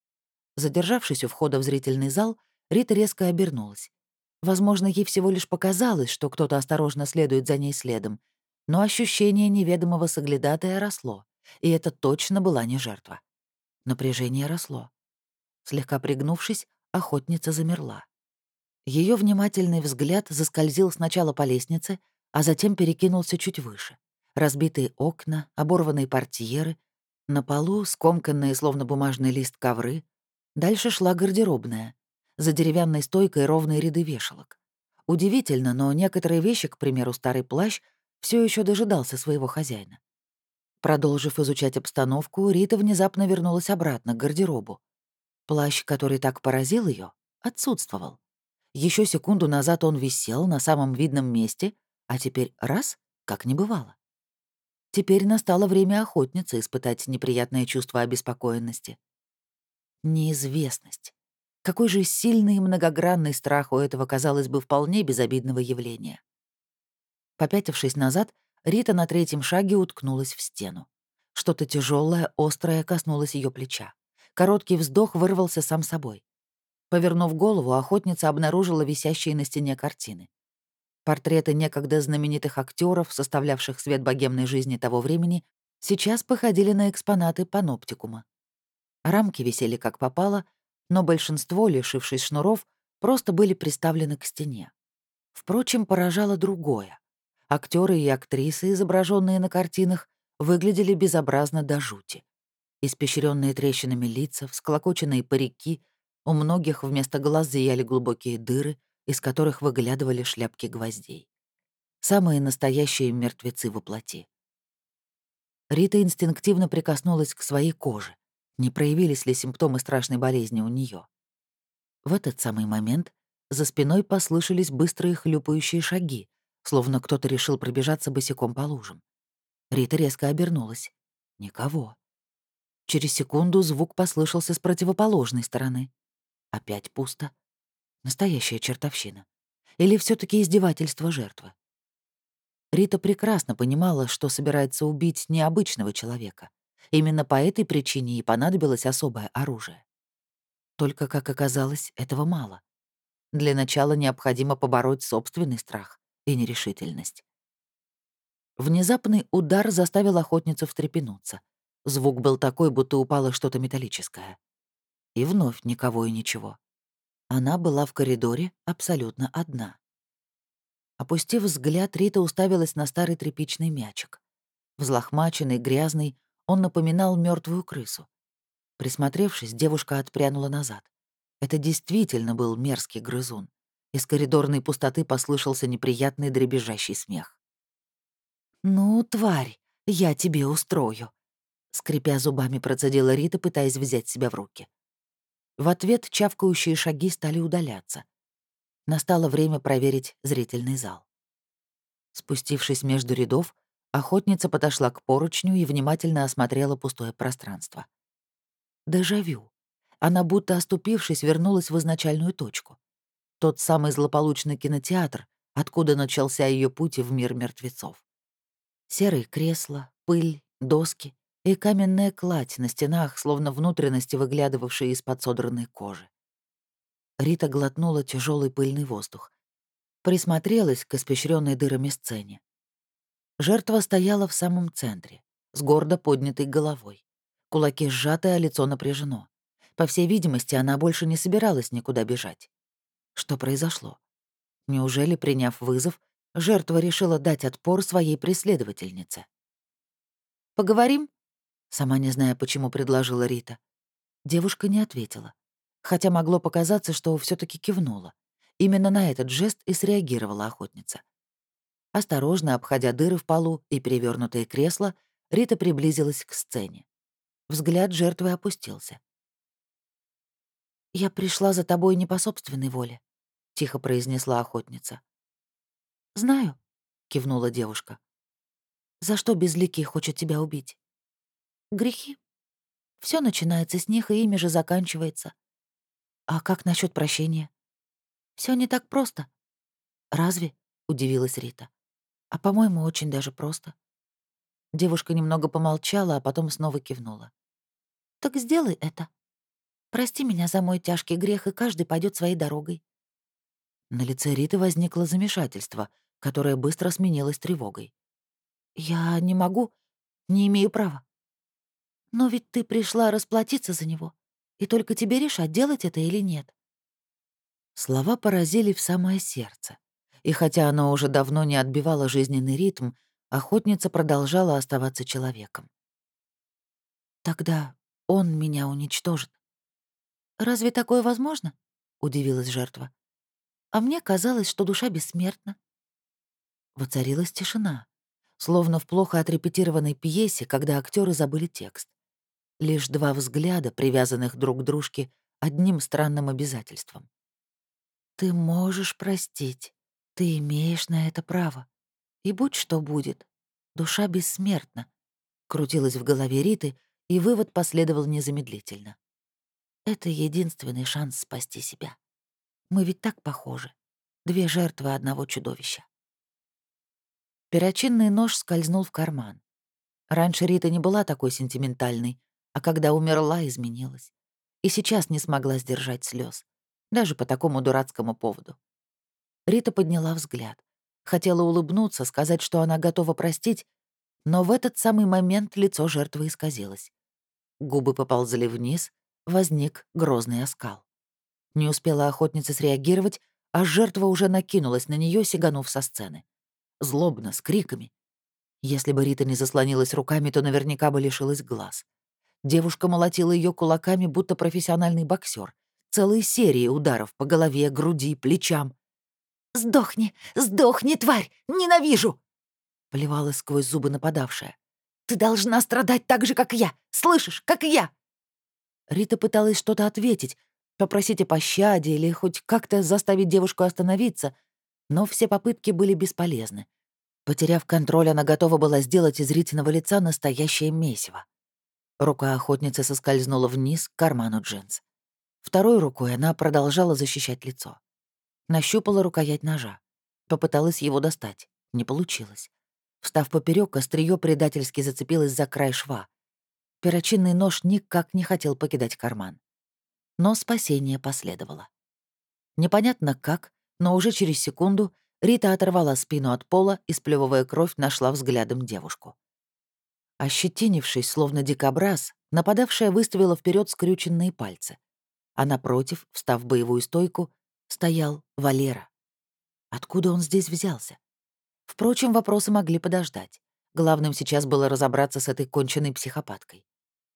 Задержавшись у входа в зрительный зал, Рита резко обернулась. Возможно, ей всего лишь показалось, что кто-то осторожно следует за ней следом, но ощущение неведомого соглядатая росло, и это точно была не жертва. Напряжение росло. Слегка пригнувшись, охотница замерла. Ее внимательный взгляд заскользил сначала по лестнице, а затем перекинулся чуть выше. Разбитые окна, оборванные портьеры, на полу скомканные, словно бумажный лист, ковры. Дальше шла гардеробная. За деревянной стойкой ровные ряды вешалок. Удивительно, но некоторые вещи, к примеру, старый плащ, все еще дожидался своего хозяина. Продолжив изучать обстановку, Рита внезапно вернулась обратно к гардеробу. Плащ, который так поразил ее, отсутствовал. Еще секунду назад он висел на самом видном месте, а теперь раз — как не бывало. Теперь настало время охотницы испытать неприятное чувство обеспокоенности. Неизвестность. Какой же сильный и многогранный страх у этого, казалось бы, вполне безобидного явления. Попятившись назад, Рита на третьем шаге уткнулась в стену. Что-то тяжелое, острое коснулось ее плеча. Короткий вздох вырвался сам собой. Повернув голову, охотница обнаружила висящие на стене картины. Портреты некогда знаменитых актеров, составлявших свет богемной жизни того времени, сейчас походили на экспонаты паноптикума. Рамки висели как попало, но большинство, лишившись шнуров, просто были приставлены к стене. Впрочем, поражало другое. Актеры и актрисы, изображенные на картинах, выглядели безобразно до жути. Испещренные трещинами лица, всклокоченные парики, у многих вместо глаз зияли глубокие дыры, из которых выглядывали шляпки гвоздей. Самые настоящие мертвецы во плоти. Рита инстинктивно прикоснулась к своей коже. Не проявились ли симптомы страшной болезни у нее? В этот самый момент за спиной послышались быстрые хлюпающие шаги, словно кто-то решил пробежаться босиком по лужам. Рита резко обернулась. Никого. Через секунду звук послышался с противоположной стороны. Опять пусто. Настоящая чертовщина. Или все таки издевательство жертвы? Рита прекрасно понимала, что собирается убить необычного человека. Именно по этой причине и понадобилось особое оружие. Только, как оказалось, этого мало. Для начала необходимо побороть собственный страх и нерешительность. Внезапный удар заставил охотницу встрепенуться. Звук был такой, будто упало что-то металлическое. И вновь никого и ничего. Она была в коридоре абсолютно одна. Опустив взгляд, Рита уставилась на старый тряпичный мячик. Взлохмаченный, грязный, он напоминал мертвую крысу. Присмотревшись, девушка отпрянула назад. Это действительно был мерзкий грызун. Из коридорной пустоты послышался неприятный дребезжащий смех. «Ну, тварь, я тебе устрою», — скрипя зубами процедила Рита, пытаясь взять себя в руки. В ответ чавкающие шаги стали удаляться. Настало время проверить зрительный зал. Спустившись между рядов, охотница подошла к поручню и внимательно осмотрела пустое пространство. Дежавю. Она, будто оступившись, вернулась в изначальную точку. Тот самый злополучный кинотеатр, откуда начался ее путь в мир мертвецов. Серые кресла, пыль, доски и каменная кладь на стенах, словно внутренности, выглядывавшие из-под содранной кожи. Рита глотнула тяжелый пыльный воздух. Присмотрелась к испещренной дырами сцене. Жертва стояла в самом центре, с гордо поднятой головой. Кулаки сжаты, а лицо напряжено. По всей видимости, она больше не собиралась никуда бежать. Что произошло? Неужели, приняв вызов, жертва решила дать отпор своей преследовательнице? «Поговорим?» — сама не зная, почему предложила Рита. Девушка не ответила, хотя могло показаться, что все таки кивнула. Именно на этот жест и среагировала охотница. Осторожно обходя дыры в полу и перевернутые кресла, Рита приблизилась к сцене. Взгляд жертвы опустился. «Я пришла за тобой не по собственной воле», — тихо произнесла охотница. «Знаю», — кивнула девушка. «За что Безликий хочет тебя убить?» «Грехи. Все начинается с них, и ими же заканчивается. А как насчет прощения?» Все не так просто». «Разве?» — удивилась Рита. «А, по-моему, очень даже просто». Девушка немного помолчала, а потом снова кивнула. «Так сделай это. Прости меня за мой тяжкий грех, и каждый пойдет своей дорогой». На лице Риты возникло замешательство, которое быстро сменилось тревогой. «Я не могу, не имею права. Но ведь ты пришла расплатиться за него, и только тебе решать, делать это или нет». Слова поразили в самое сердце. И хотя оно уже давно не отбивало жизненный ритм, охотница продолжала оставаться человеком. «Тогда он меня уничтожит». «Разве такое возможно?» — удивилась жертва. «А мне казалось, что душа бессмертна». Воцарилась тишина, словно в плохо отрепетированной пьесе, когда актеры забыли текст. Лишь два взгляда, привязанных друг к дружке одним странным обязательством. «Ты можешь простить. Ты имеешь на это право. И будь что будет, душа бессмертна», — крутилась в голове Риты, и вывод последовал незамедлительно. «Это единственный шанс спасти себя. Мы ведь так похожи. Две жертвы одного чудовища». Перочинный нож скользнул в карман. Раньше Рита не была такой сентиментальной, а когда умерла, изменилась. И сейчас не смогла сдержать слез, даже по такому дурацкому поводу. Рита подняла взгляд. Хотела улыбнуться, сказать, что она готова простить, но в этот самый момент лицо жертвы исказилось. Губы поползли вниз, возник грозный оскал. Не успела охотница среагировать, а жертва уже накинулась на нее, сиганув со сцены. Злобно, с криками. Если бы Рита не заслонилась руками, то наверняка бы лишилась глаз. Девушка молотила ее кулаками, будто профессиональный боксер. Целые серии ударов по голове, груди, плечам. «Сдохни! Сдохни, тварь! Ненавижу!» — плевалась сквозь зубы нападавшая. «Ты должна страдать так же, как я! Слышишь, как я!» Рита пыталась что-то ответить, попросить о пощаде или хоть как-то заставить девушку остановиться, но все попытки были бесполезны. Потеряв контроль, она готова была сделать из Ритиного лица настоящее месиво. Рука охотницы соскользнула вниз к карману джинс. Второй рукой она продолжала защищать лицо. Нащупала рукоять ножа. Попыталась его достать. Не получилось. Встав поперек, острие предательски зацепилось за край шва. Перочинный нож никак не хотел покидать карман. Но спасение последовало. Непонятно как, но уже через секунду Рита оторвала спину от пола и, сплёвывая кровь, нашла взглядом девушку. Ощетинившись, словно дикобраз, нападавшая выставила вперед скрюченные пальцы. А напротив, встав в боевую стойку, стоял Валера. Откуда он здесь взялся? Впрочем, вопросы могли подождать. Главным сейчас было разобраться с этой конченной психопаткой.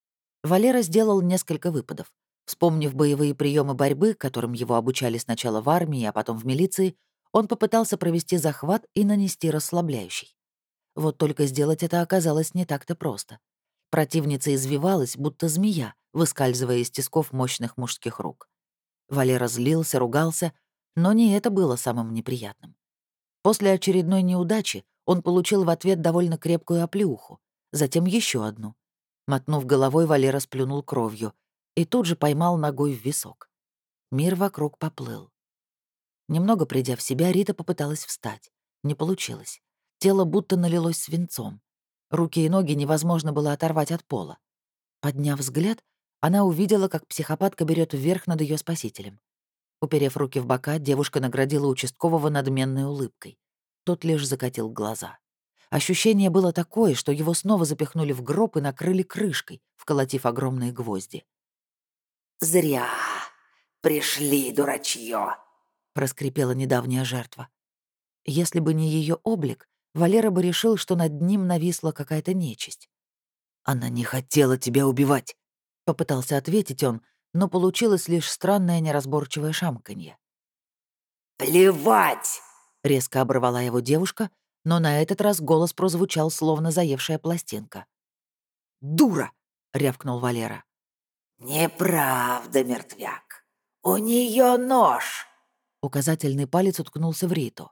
Валера сделал несколько выпадов. Вспомнив боевые приемы борьбы, которым его обучали сначала в армии, а потом в милиции, он попытался провести захват и нанести расслабляющий. Вот только сделать это оказалось не так-то просто. Противница извивалась, будто змея, выскальзывая из тисков мощных мужских рук. Валера злился, ругался, но не это было самым неприятным. После очередной неудачи он получил в ответ довольно крепкую оплеуху, затем еще одну. Мотнув головой, Валера сплюнул кровью и тут же поймал ногой в висок. Мир вокруг поплыл. Немного придя в себя, Рита попыталась встать. Не получилось. Тело будто налилось свинцом. Руки и ноги невозможно было оторвать от пола. Подняв взгляд, она увидела, как психопатка берет вверх над ее спасителем. Уперев руки в бока, девушка наградила участкового надменной улыбкой. Тот лишь закатил глаза. Ощущение было такое, что его снова запихнули в гроб и накрыли крышкой, вколотив огромные гвозди. «Зря пришли, дурачье!» — проскрипела недавняя жертва. Если бы не ее облик, Валера бы решил, что над ним нависла какая-то нечисть. «Она не хотела тебя убивать», — попытался ответить он, но получилось лишь странное неразборчивое шамканье. «Плевать!» — резко оборвала его девушка, но на этот раз голос прозвучал, словно заевшая пластинка. «Дура!» — рявкнул Валера. «Неправда, мертвяк. У нее нож. Указательный палец уткнулся в Риту.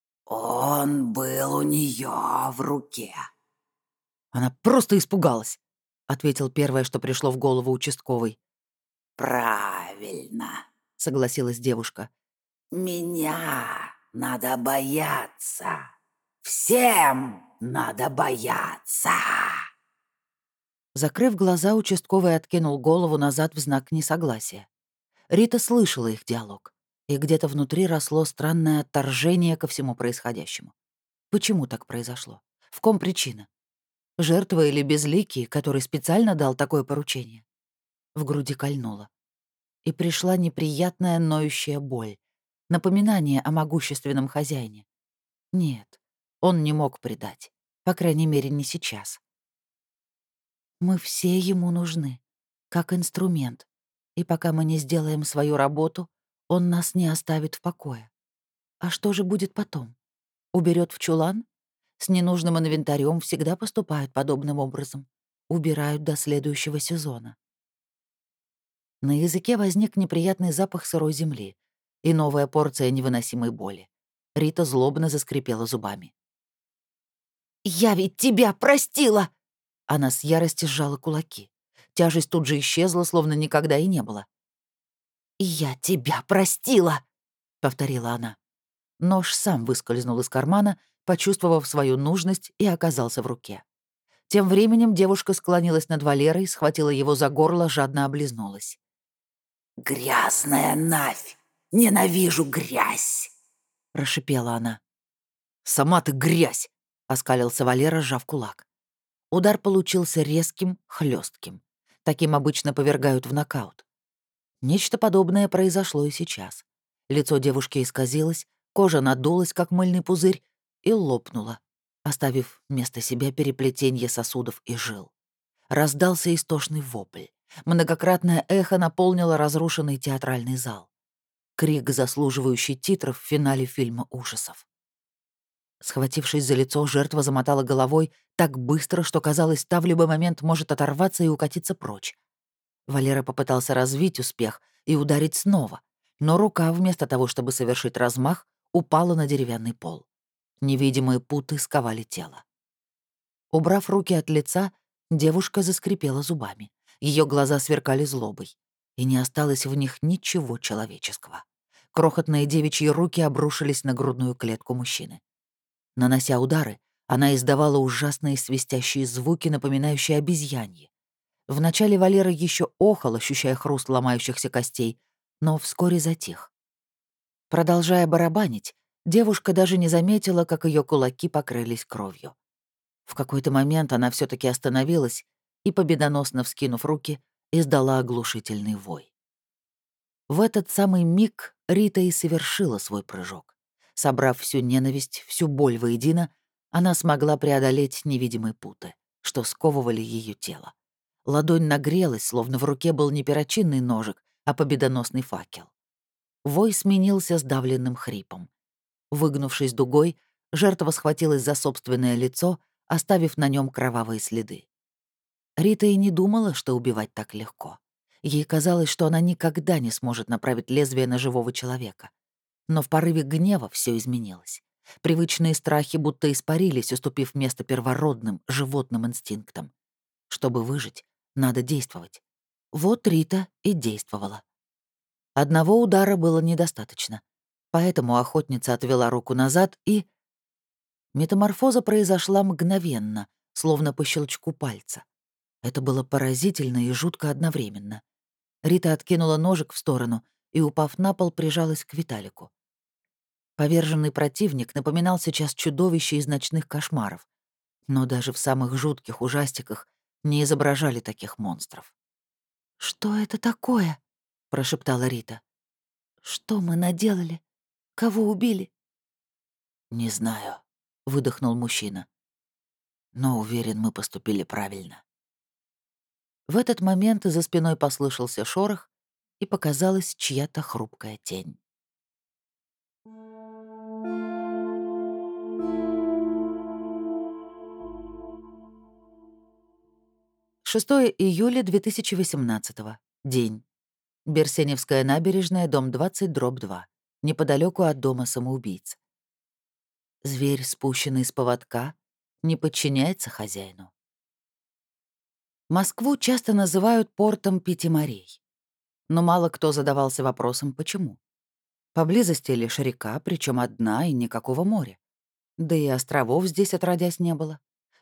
Он был у нее в руке». «Она просто испугалась», — ответил первое, что пришло в голову участковый. «Правильно», — согласилась девушка. «меня надо бояться. Всем надо бояться». Закрыв глаза, участковый откинул голову назад в знак несогласия. Рита слышала их диалог, и где-то внутри росло странное отторжение ко всему происходящему. Почему так произошло? В ком причина? Жертва или безликий, который специально дал такое поручение? В груди кольнуло. И пришла неприятная ноющая боль. Напоминание о могущественном хозяине. Нет, он не мог предать. По крайней мере, не сейчас. Мы все ему нужны, как инструмент. И пока мы не сделаем свою работу, он нас не оставит в покое. А что же будет потом? Уберет в чулан? С ненужным инвентарем всегда поступают подобным образом. Убирают до следующего сезона. На языке возник неприятный запах сырой земли и новая порция невыносимой боли. Рита злобно заскрипела зубами. «Я ведь тебя простила!» Она с ярости сжала кулаки. Тяжесть тут же исчезла, словно никогда и не было. «Я тебя простила!» — повторила она. Нож сам выскользнул из кармана, почувствовав свою нужность, и оказался в руке. Тем временем девушка склонилась над Валерой, схватила его за горло, жадно облизнулась. «Грязная Навь! Ненавижу грязь!» — прошипела она. «Сама ты грязь!» — оскалился Валера, сжав кулак. Удар получился резким, хлестким. Таким обычно повергают в нокаут. Нечто подобное произошло и сейчас. Лицо девушки исказилось, кожа надулась, как мыльный пузырь, и лопнула, оставив вместо себя переплетение сосудов и жил. Раздался истошный вопль. Многократное эхо наполнило разрушенный театральный зал. Крик, заслуживающий титров в финале фильма ужасов. Схватившись за лицо, жертва замотала головой так быстро, что, казалось, та в любой момент может оторваться и укатиться прочь. Валера попытался развить успех и ударить снова, но рука, вместо того, чтобы совершить размах, упала на деревянный пол. Невидимые путы сковали тело. Убрав руки от лица, девушка заскрипела зубами. Ее глаза сверкали злобой, и не осталось в них ничего человеческого. Крохотные девичьи руки обрушились на грудную клетку мужчины. Нанося удары, она издавала ужасные свистящие звуки, напоминающие обезьяньи. Вначале Валера еще охал, ощущая хруст ломающихся костей, но вскоре затих. Продолжая барабанить, девушка даже не заметила, как ее кулаки покрылись кровью. В какой-то момент она все таки остановилась и, победоносно вскинув руки, издала оглушительный вой. В этот самый миг Рита и совершила свой прыжок. Собрав всю ненависть, всю боль воедино, она смогла преодолеть невидимые путы, что сковывали ее тело. Ладонь нагрелась, словно в руке был не перочинный ножик, а победоносный факел. Вой сменился сдавленным хрипом. Выгнувшись дугой, жертва схватилась за собственное лицо, оставив на нем кровавые следы. Рита и не думала, что убивать так легко. Ей казалось, что она никогда не сможет направить лезвие на живого человека. Но в порыве гнева все изменилось. Привычные страхи будто испарились, уступив место первородным, животным инстинктам. Чтобы выжить, надо действовать. Вот Рита и действовала. Одного удара было недостаточно, поэтому охотница отвела руку назад и... Метаморфоза произошла мгновенно, словно по щелчку пальца. Это было поразительно и жутко одновременно. Рита откинула ножик в сторону и, упав на пол, прижалась к Виталику. Поверженный противник напоминал сейчас чудовище из ночных кошмаров, но даже в самых жутких ужастиках не изображали таких монстров. «Что это такое?» — прошептала Рита. «Что мы наделали? Кого убили?» «Не знаю», — выдохнул мужчина. «Но уверен, мы поступили правильно». В этот момент за спиной послышался шорох, и показалась чья-то хрупкая тень. шестое июля две тысячи восемнадцатого. День. Берсеневская набережная, дом двадцать, дробь два. Неподалеку от дома самоубийц. Зверь, спущенный с поводка, не подчиняется хозяину. Москву часто называют портом пяти морей. Но мало кто задавался вопросом, почему. Поблизости лишь река, причем одна и никакого моря. Да и островов здесь отродясь не было.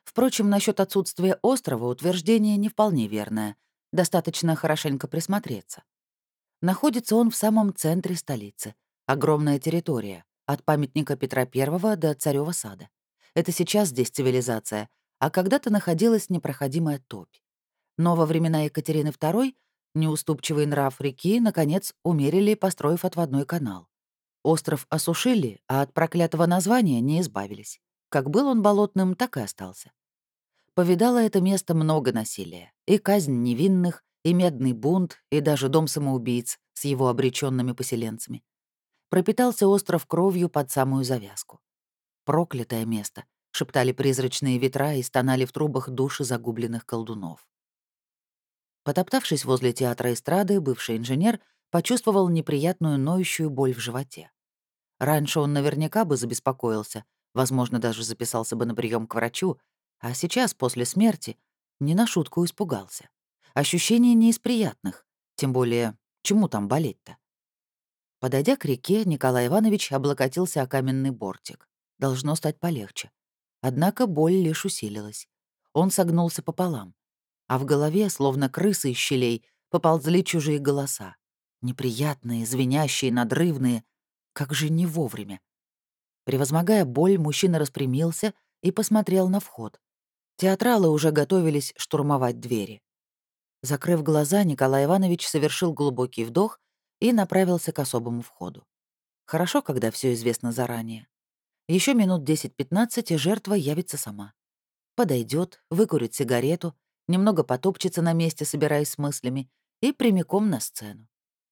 Впрочем, насчет отсутствия острова утверждение не вполне верное. Достаточно хорошенько присмотреться. Находится он в самом центре столицы. Огромная территория, от памятника Петра Первого до Царёва сада. Это сейчас здесь цивилизация, а когда-то находилась непроходимая топь. Но во времена Екатерины Второй неуступчивый нрав реки, наконец, умерили, построив отводной канал. Остров осушили, а от проклятого названия не избавились. Как был он болотным, так и остался. Повидало это место много насилия. И казнь невинных, и медный бунт, и даже дом самоубийц с его обреченными поселенцами. Пропитался остров кровью под самую завязку. «Проклятое место», — шептали призрачные ветра и стонали в трубах души загубленных колдунов. Потоптавшись возле театра эстрады, бывший инженер почувствовал неприятную ноющую боль в животе. Раньше он наверняка бы забеспокоился, возможно, даже записался бы на прием к врачу, а сейчас, после смерти, не на шутку испугался. Ощущение не из приятных, тем более, чему там болеть-то? Подойдя к реке, Николай Иванович облокотился о каменный бортик. Должно стать полегче. Однако боль лишь усилилась. Он согнулся пополам, а в голове, словно крысы из щелей, поползли чужие голоса. Неприятные, звенящие, надрывные. Как же не вовремя. Превозмогая боль, мужчина распрямился и посмотрел на вход. Театралы уже готовились штурмовать двери. Закрыв глаза, Николай Иванович совершил глубокий вдох и направился к особому входу. Хорошо, когда все известно заранее. Еще минут десять-пятнадцать, и жертва явится сама. Подойдет, выкурит сигарету, немного потопчется на месте, собираясь с мыслями, и прямиком на сцену.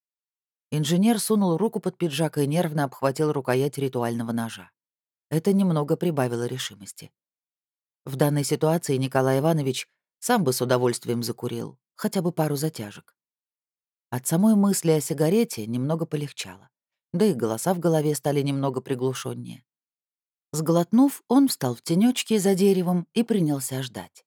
Инженер сунул руку под пиджак и нервно обхватил рукоять ритуального ножа. Это немного прибавило решимости. В данной ситуации Николай Иванович сам бы с удовольствием закурил, хотя бы пару затяжек. От самой мысли о сигарете немного полегчало, да и голоса в голове стали немного приглушеннее. Сглотнув, он встал в тенечке за деревом и принялся ждать.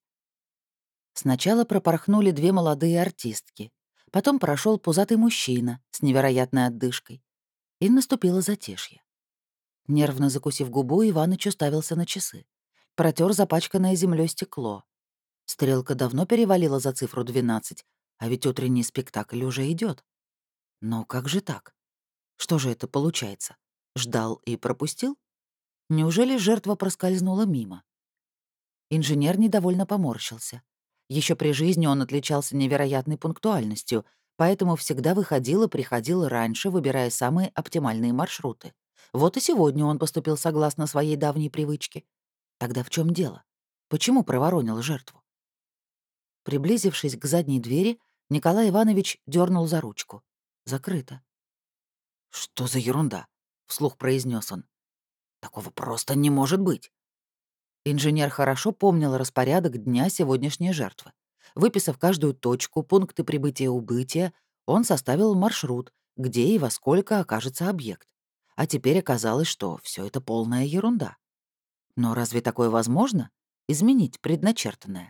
Сначала пропорхнули две молодые артистки, потом прошел пузатый мужчина с невероятной отдышкой, и наступило затишье. Нервно закусив губу, Иваныч уставился на часы. Протер запачканное землей стекло. Стрелка давно перевалила за цифру двенадцать, а ведь утренний спектакль уже идет. Но как же так? Что же это получается? Ждал и пропустил? Неужели жертва проскользнула мимо? Инженер недовольно поморщился. Еще при жизни он отличался невероятной пунктуальностью, поэтому всегда выходил и приходил раньше, выбирая самые оптимальные маршруты. Вот и сегодня он поступил согласно своей давней привычке. Тогда в чем дело? Почему проворонил жертву? Приблизившись к задней двери, Николай Иванович дернул за ручку. Закрыто. «Что за ерунда?» — вслух произнес он. «Такого просто не может быть». Инженер хорошо помнил распорядок дня сегодняшней жертвы. Выписав каждую точку, пункты прибытия-убытия, он составил маршрут, где и во сколько окажется объект. А теперь оказалось, что все это полная ерунда. Но разве такое возможно? Изменить предначертанное?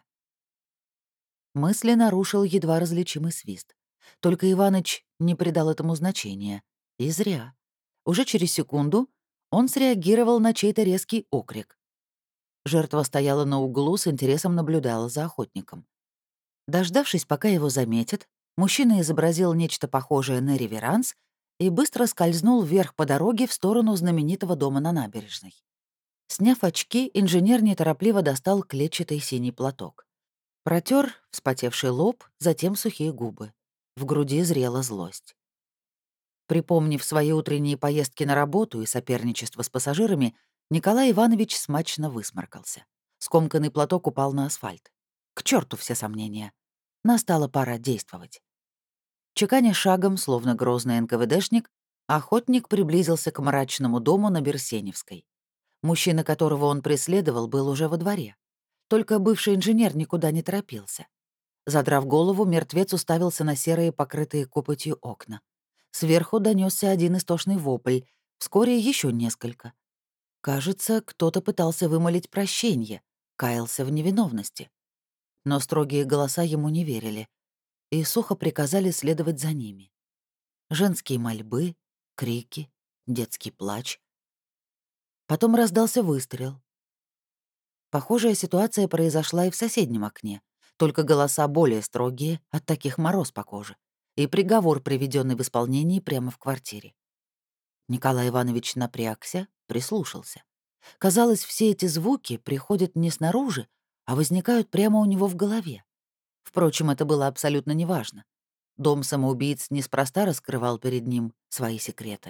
Мысли нарушил едва различимый свист. Только Иваныч не придал этому значения. И зря. Уже через секунду он среагировал на чей-то резкий окрик. Жертва стояла на углу, с интересом наблюдала за охотником. Дождавшись, пока его заметят, мужчина изобразил нечто похожее на реверанс и быстро скользнул вверх по дороге в сторону знаменитого дома на набережной. Сняв очки, инженер неторопливо достал клетчатый синий платок. Протер вспотевший лоб, затем сухие губы. В груди зрела злость. Припомнив свои утренние поездки на работу и соперничество с пассажирами, Николай Иванович смачно высморкался. Скомканный платок упал на асфальт. К черту все сомнения. Настала пора действовать. Чеканя шагом, словно грозный эн ка вэ дэшник, охотник приблизился к мрачному дому на Берсеневской. Мужчина, которого он преследовал, был уже во дворе. Только бывший инженер никуда не торопился. Задрав голову, мертвец уставился на серые, покрытые копотью окна. Сверху донесся один истошный вопль, вскоре еще несколько. Кажется, кто-то пытался вымолить прощение, каялся в невиновности. Но строгие голоса ему не верили и сухо приказали следовать за ними. Женские мольбы, крики, детский плач. Потом раздался выстрел. Похожая ситуация произошла и в соседнем окне, только голоса более строгие, от таких мороз по коже, и приговор, приведенный в исполнении прямо в квартире. Николай Иванович напрягся, прислушался. Казалось, все эти звуки приходят не снаружи, а возникают прямо у него в голове. Впрочем, это было абсолютно неважно. Дом самоубийц неспроста раскрывал перед ним свои секреты.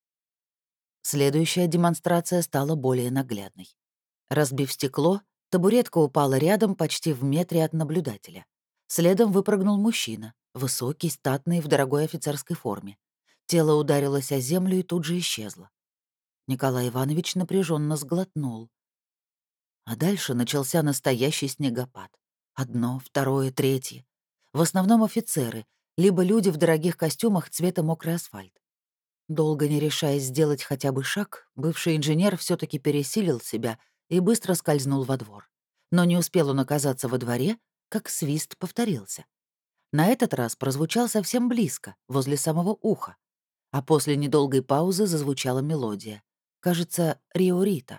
Следующая демонстрация стала более наглядной. Разбив стекло, табуретка упала рядом почти в метре от наблюдателя. Следом выпрыгнул мужчина, высокий, статный, в дорогой офицерской форме. Тело ударилось о землю и тут же исчезло. Николай Иванович напряженно сглотнул. А дальше начался настоящий снегопад. Одно, второе, третье. В основном офицеры, либо люди в дорогих костюмах цвета мокрый асфальт. Долго не решаясь сделать хотя бы шаг, бывший инженер все таки пересилил себя и быстро скользнул во двор. Но не успел он оказаться во дворе, как свист повторился. На этот раз прозвучал совсем близко, возле самого уха, а после недолгой паузы зазвучала мелодия. Кажется, Риорита.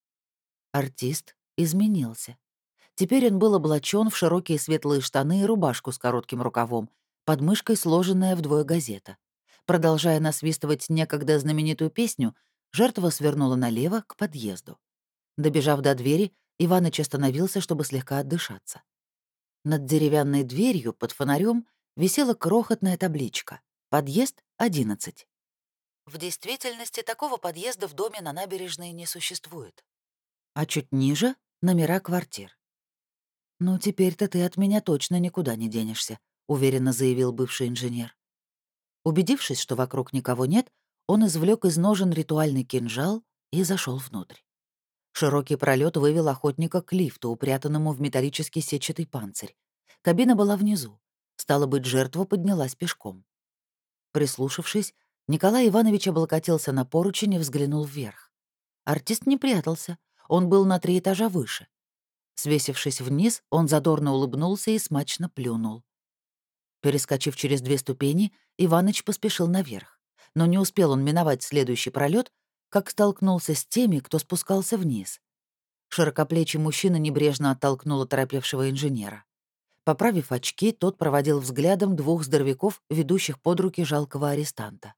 Артист изменился. Теперь он был облачен в широкие светлые штаны и рубашку с коротким рукавом, под мышкой сложенная вдвое газета. Продолжая насвистывать некогда знаменитую песню, жертва свернула налево к подъезду. Добежав до двери, Иваныч остановился, чтобы слегка отдышаться. Над деревянной дверью под фонарем висела крохотная табличка «Подъезд одиннадцать». В действительности такого подъезда в доме на набережной не существует. А чуть ниже — номера квартир. «Ну, теперь-то ты от меня точно никуда не денешься», — уверенно заявил бывший инженер. Убедившись, что вокруг никого нет, он извлек из ножен ритуальный кинжал и зашел внутрь. Широкий пролет вывел охотника к лифту, упрятанному в металлический сетчатый панцирь. Кабина была внизу. Стало быть, жертва поднялась пешком. Прислушавшись, Николай Иванович облокотился на поручень и взглянул вверх. Артист не прятался, он был на три этажа выше. Свесившись вниз, он задорно улыбнулся и смачно плюнул. Перескочив через две ступени, Иваныч поспешил наверх. Но не успел он миновать следующий пролет, как столкнулся с теми, кто спускался вниз. Широкоплечий мужчина небрежно оттолкнул оторопевшего инженера. Поправив очки, тот проводил взглядом двух здоровяков, ведущих под руки жалкого арестанта.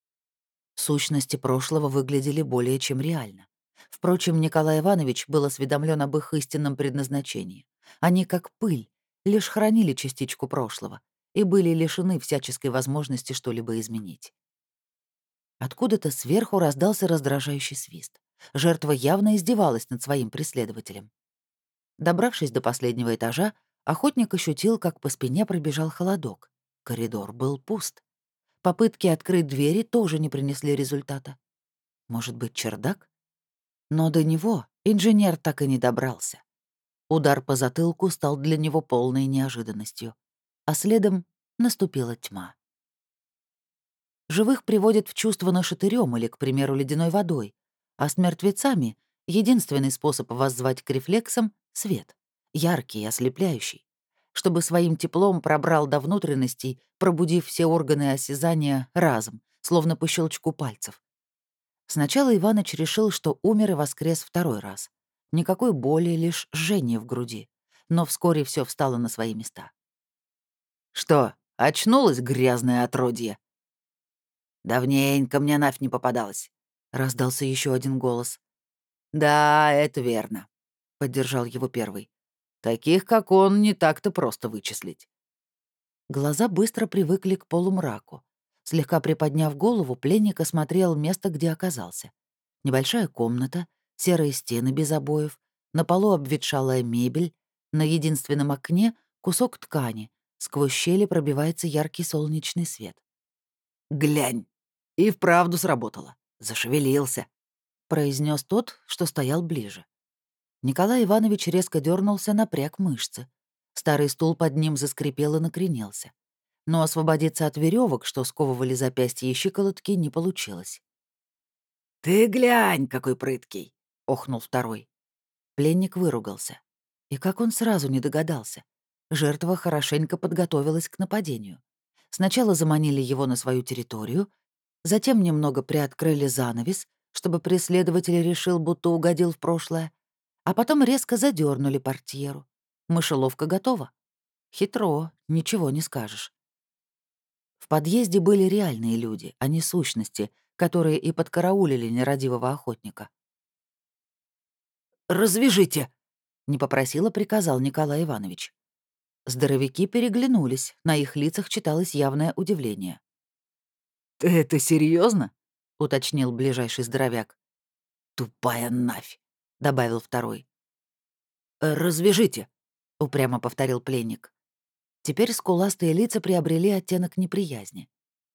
Сущности прошлого выглядели более чем реально. Впрочем, Николай Иванович был осведомлен об их истинном предназначении. Они, как пыль, лишь хранили частичку прошлого и были лишены всяческой возможности что-либо изменить. Откуда-то сверху раздался раздражающий свист. Жертва явно издевалась над своим преследователем. Добравшись до последнего этажа, охотник ощутил, как по спине пробежал холодок. Коридор был пуст. Попытки открыть двери тоже не принесли результата. Может быть, чердак? Но до него инженер так и не добрался. Удар по затылку стал для него полной неожиданностью. А следом наступила тьма. Живых приводят в чувство нашатырём или, к примеру, ледяной водой, а с мертвецами единственный способ воззвать к рефлексам — свет, яркий и ослепляющий, чтобы своим теплом пробрал до внутренностей, пробудив все органы осязания разом, словно по щелчку пальцев. Сначала Иваныч решил, что умер и воскрес второй раз. Никакой боли, лишь жжение в груди. Но вскоре все встало на свои места. «Что, очнулась, грязное отродье?» «Давненько мне нафь не попадалось», — раздался еще один голос. «Да, это верно», — поддержал его первый. «Таких, как он, не так-то просто вычислить». Глаза быстро привыкли к полумраку. Слегка приподняв голову, пленник осмотрел место, где оказался. Небольшая комната, серые стены без обоев, на полу обветшалая мебель, на единственном окне — кусок ткани, сквозь щели пробивается яркий солнечный свет. «Глянь!» И вправду сработало. Зашевелился, произнес тот, что стоял ближе. Николай Иванович резко дернулся, напряг мышцы. Старый стул под ним заскрипел и накренился. Но освободиться от веревок, что сковывали запястья и щиколотки, не получилось. «Ты глянь, какой прыткий!» — охнул второй. Пленник выругался. И как он сразу не догадался. Жертва хорошенько подготовилась к нападению. Сначала заманили его на свою территорию, затем немного приоткрыли занавес, чтобы преследователь решил, будто угодил в прошлое, А потом резко задернули портьеру. Мышеловка готова. Хитро, ничего не скажешь. В подъезде были реальные люди, а не сущности, которые и подкараулили нерадивого охотника. «Развяжите!» — не попросил, а приказал Николай Иванович. Здоровяки переглянулись, на их лицах читалось явное удивление. «Ты это серьезно? Уточнил ближайший здоровяк. «Тупая навь!» — добавил второй. «Э, «Развяжите!» — упрямо повторил пленник. Теперь скуластые лица приобрели оттенок неприязни.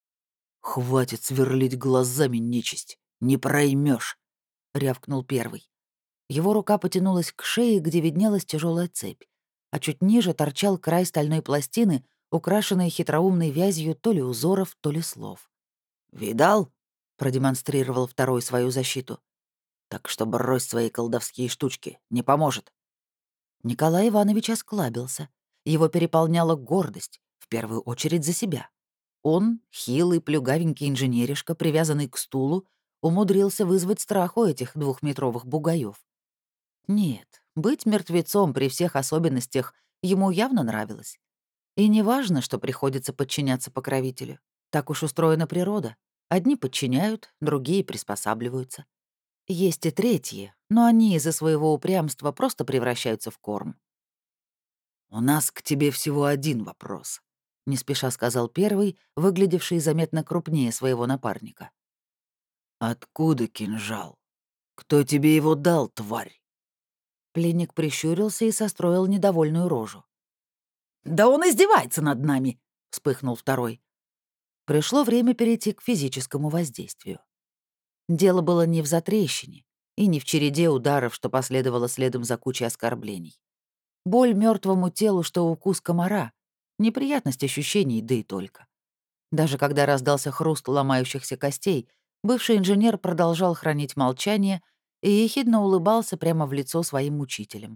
«Хватит сверлить глазами, нечисть! Не проймешь, Рявкнул первый. Его рука потянулась к шее, где виднелась тяжелая цепь, а чуть ниже торчал край стальной пластины, украшенной хитроумной вязью то ли узоров, то ли слов. «Видал?» — продемонстрировал второй свою защиту. «Так что брось свои колдовские штучки, не поможет». Николай Иванович осклабился. Его переполняла гордость, в первую очередь за себя. Он, хилый, плюгавенький инженеришка, привязанный к стулу, умудрился вызвать страх у этих двухметровых бугаев. Нет, быть мертвецом при всех особенностях ему явно нравилось. И не важно, что приходится подчиняться покровителю. Так уж устроена природа. Одни подчиняют, другие приспосабливаются. Есть и третьи, но они из-за своего упрямства просто превращаются в корм. «У нас к тебе всего один вопрос», — не спеша сказал первый, выглядевший заметно крупнее своего напарника. «Откуда кинжал? Кто тебе его дал, тварь?» Пленник прищурился и состроил недовольную рожу. «Да он издевается над нами!» — вспыхнул второй. Пришло время перейти к физическому воздействию. Дело было не в затрещине и не в череде ударов, что последовало следом за кучей оскорблений. Боль мертвому телу, что укус комара. Неприятность ощущений, да и только. Даже когда раздался хруст ломающихся костей, бывший инженер продолжал хранить молчание и ехидно улыбался прямо в лицо своим мучителям.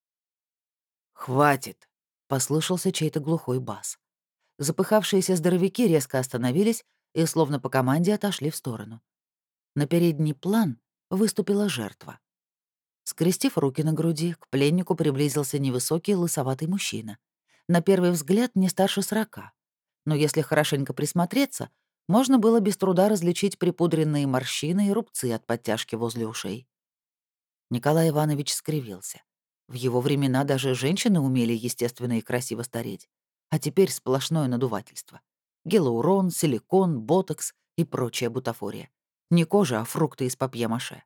«Хватит!» — послышался чей-то глухой бас. Запыхавшиеся здоровяки резко остановились и, словно по команде, отошли в сторону. На передний план выступила жертва. Скрестив руки на груди, к пленнику приблизился невысокий лысоватый мужчина. На первый взгляд не старше сорока. Но если хорошенько присмотреться, можно было без труда различить припудренные морщины и рубцы от подтяжки возле ушей. Николай Иванович скривился. В его времена даже женщины умели естественно и красиво стареть. А теперь сплошное надувательство. Гиалурон, силикон, ботокс и прочая бутафория. Не кожа, а фрукты из папье-маше.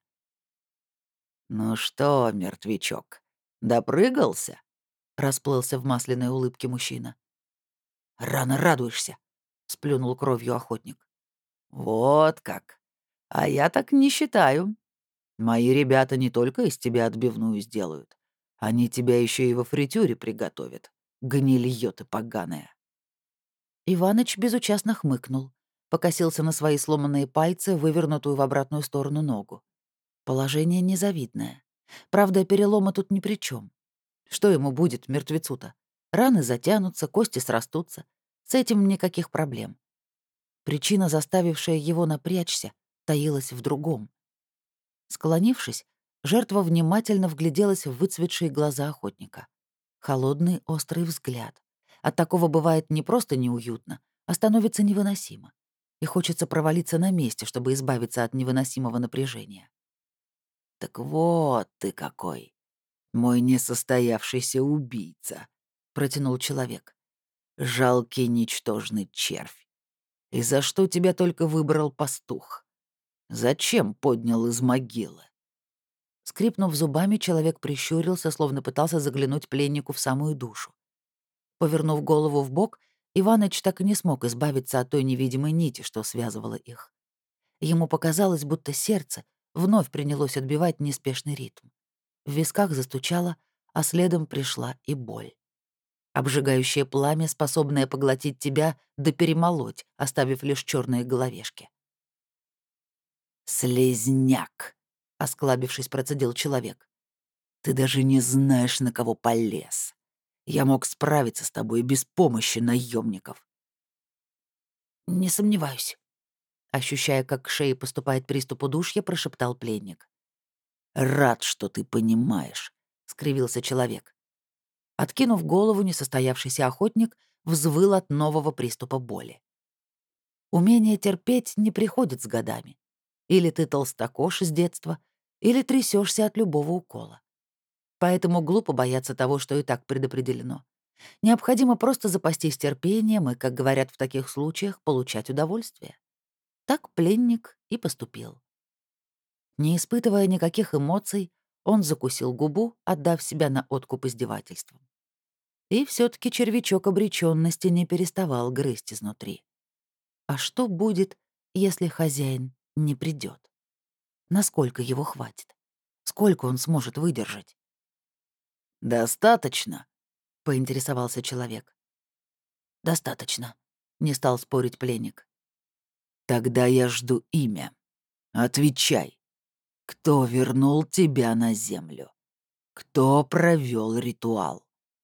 «Ну что, мертвячок, допрыгался?» — расплылся в масляной улыбке мужчина. «Рано радуешься», — сплюнул кровью охотник. «Вот как. А я так не считаю. Мои ребята не только из тебя отбивную сделают. Они тебя еще и во фритюре приготовят. Гнильё ты поганая». Иваныч безучастно хмыкнул, покосился на свои сломанные пальцы, вывернутую в обратную сторону ногу. Положение незавидное. Правда, перелома тут ни при чем. Что ему будет, мертвецу-то? Раны затянутся, кости срастутся. С этим никаких проблем. Причина, заставившая его напрячься, таилась в другом. Склонившись, жертва внимательно вгляделась в выцветшие глаза охотника. Холодный, острый взгляд. От такого бывает не просто неуютно, а становится невыносимо. И хочется провалиться на месте, чтобы избавиться от невыносимого напряжения. «Так вот ты какой, мой несостоявшийся убийца», — протянул человек. «Жалкий ничтожный червь. И за что тебя только выбрал пастух? Зачем поднял из могилы?» Скрипнув зубами, человек прищурился, словно пытался заглянуть пленнику в самую душу. Повернув голову в бок, Иваныч так и не смог избавиться от той невидимой нити, что связывала их. Ему показалось, будто сердце вновь принялось отбивать неспешный ритм. В висках застучало, а следом пришла и боль. Обжигающее пламя, способное поглотить тебя да перемолоть, оставив лишь черные головешки. «Слизняк!» — осклабившись, процедил человек. «Ты даже не знаешь, на кого полез. Я мог справиться с тобой без помощи наемников. «Не сомневаюсь», — ощущая, как к шее поступает приступ удушья, прошептал пленник. Рад, что ты понимаешь. скривился человек. Откинув голову, несостоявшийся охотник взвыл от нового приступа боли. Умение терпеть не приходит с годами. Или ты толстокож с детства, или трясешься от любого укола. Поэтому глупо бояться того, что и так предопределено. Необходимо просто запастись терпением и, как говорят в таких случаях, получать удовольствие. Так пленник и поступил. Не испытывая никаких эмоций, он закусил губу, отдав себя на откуп издевательствам. И все таки червячок обречённости не переставал грызть изнутри. А что будет, если хозяин не придет? Насколько его хватит? Сколько он сможет выдержать? «Достаточно», — поинтересовался человек. «Достаточно», — не стал спорить пленник. «Тогда я жду имя. Отвечай. Кто вернул тебя на землю? Кто провел ритуал?»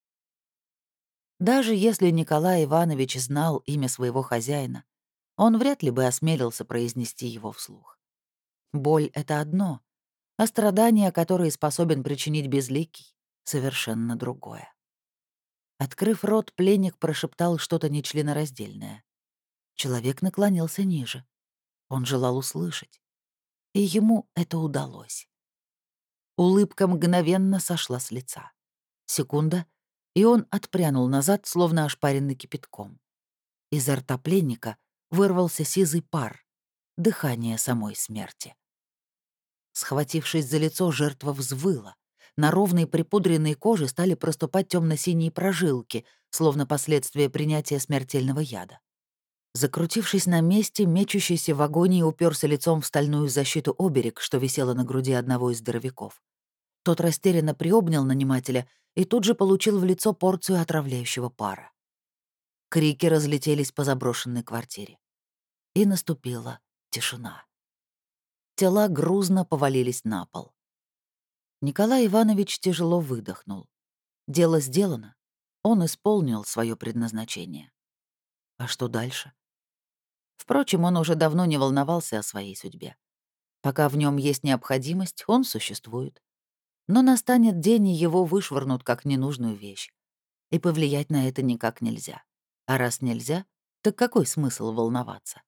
Даже если Николай Иванович знал имя своего хозяина, он вряд ли бы осмелился произнести его вслух. Боль — это одно, а страдания, которые способен причинить безликий, — совершенно другое. Открыв рот, пленник прошептал что-то нечленораздельное. Человек наклонился ниже. Он желал услышать. И ему это удалось. Улыбка мгновенно сошла с лица. Секунда, и он отпрянул назад, словно ошпаренный кипятком. Изо рта пленника вырвался сизый пар, дыхание самой смерти. Схватившись за лицо, жертва взвыла. На ровной припудренной коже стали проступать темно-синие прожилки, словно последствия принятия смертельного яда. Закрутившись на месте, мечущийся в агонии уперся лицом в стальную защиту оберег, что висела на груди одного из здоровяков. Тот растерянно приобнял нанимателя и тут же получил в лицо порцию отравляющего пара. Крики разлетелись по заброшенной квартире. И наступила тишина. Тела грузно повалились на пол. Николай Иванович тяжело выдохнул. Дело сделано. Он исполнил свое предназначение. А что дальше? Впрочем, он уже давно не волновался о своей судьбе. Пока в нем есть необходимость, он существует. Но настанет день, и его вышвырнут как ненужную вещь. И повлиять на это никак нельзя. А раз нельзя, так какой смысл волноваться?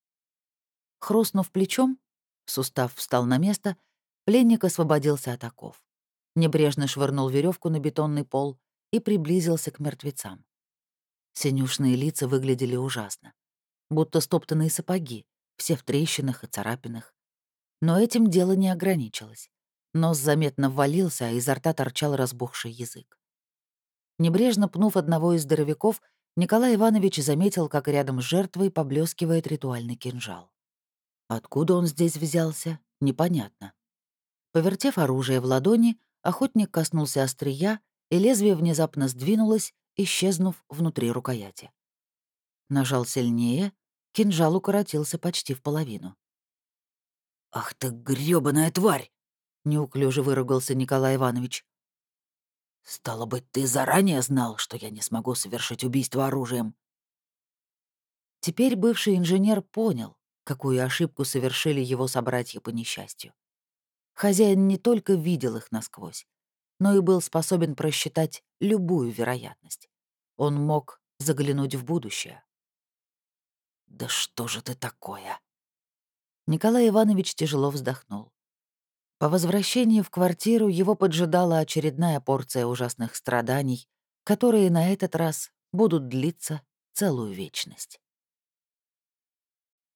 Хрустнув плечом, сустав встал на место, пленник освободился от оков. Небрежно швырнул веревку на бетонный пол и приблизился к мертвецам. Синюшные лица выглядели ужасно. Будто стоптанные сапоги, все в трещинах и царапинах. Но этим дело не ограничилось. Нос заметно ввалился, а изо рта торчал разбухший язык. Небрежно пнув одного из здоровяков, Николай Иванович заметил, как рядом с жертвой поблескивает ритуальный кинжал. Откуда он здесь взялся, непонятно. Повертев оружие в ладони, охотник коснулся острия, и лезвие внезапно сдвинулось, исчезнув внутри рукояти. Нажал сильнее, кинжал укоротился почти в половину. «Ах ты грёбаная тварь!» — неуклюже выругался Николай Иванович. «Стало быть, ты заранее знал, что я не смогу совершить убийство оружием?» Теперь бывший инженер понял, какую ошибку совершили его собратья по несчастью. Хозяин не только видел их насквозь, но и был способен просчитать любую вероятность. Он мог заглянуть в будущее. «Да что же ты такое?» Николай Иванович тяжело вздохнул. По возвращении в квартиру его поджидала очередная порция ужасных страданий, которые на этот раз будут длиться целую вечность.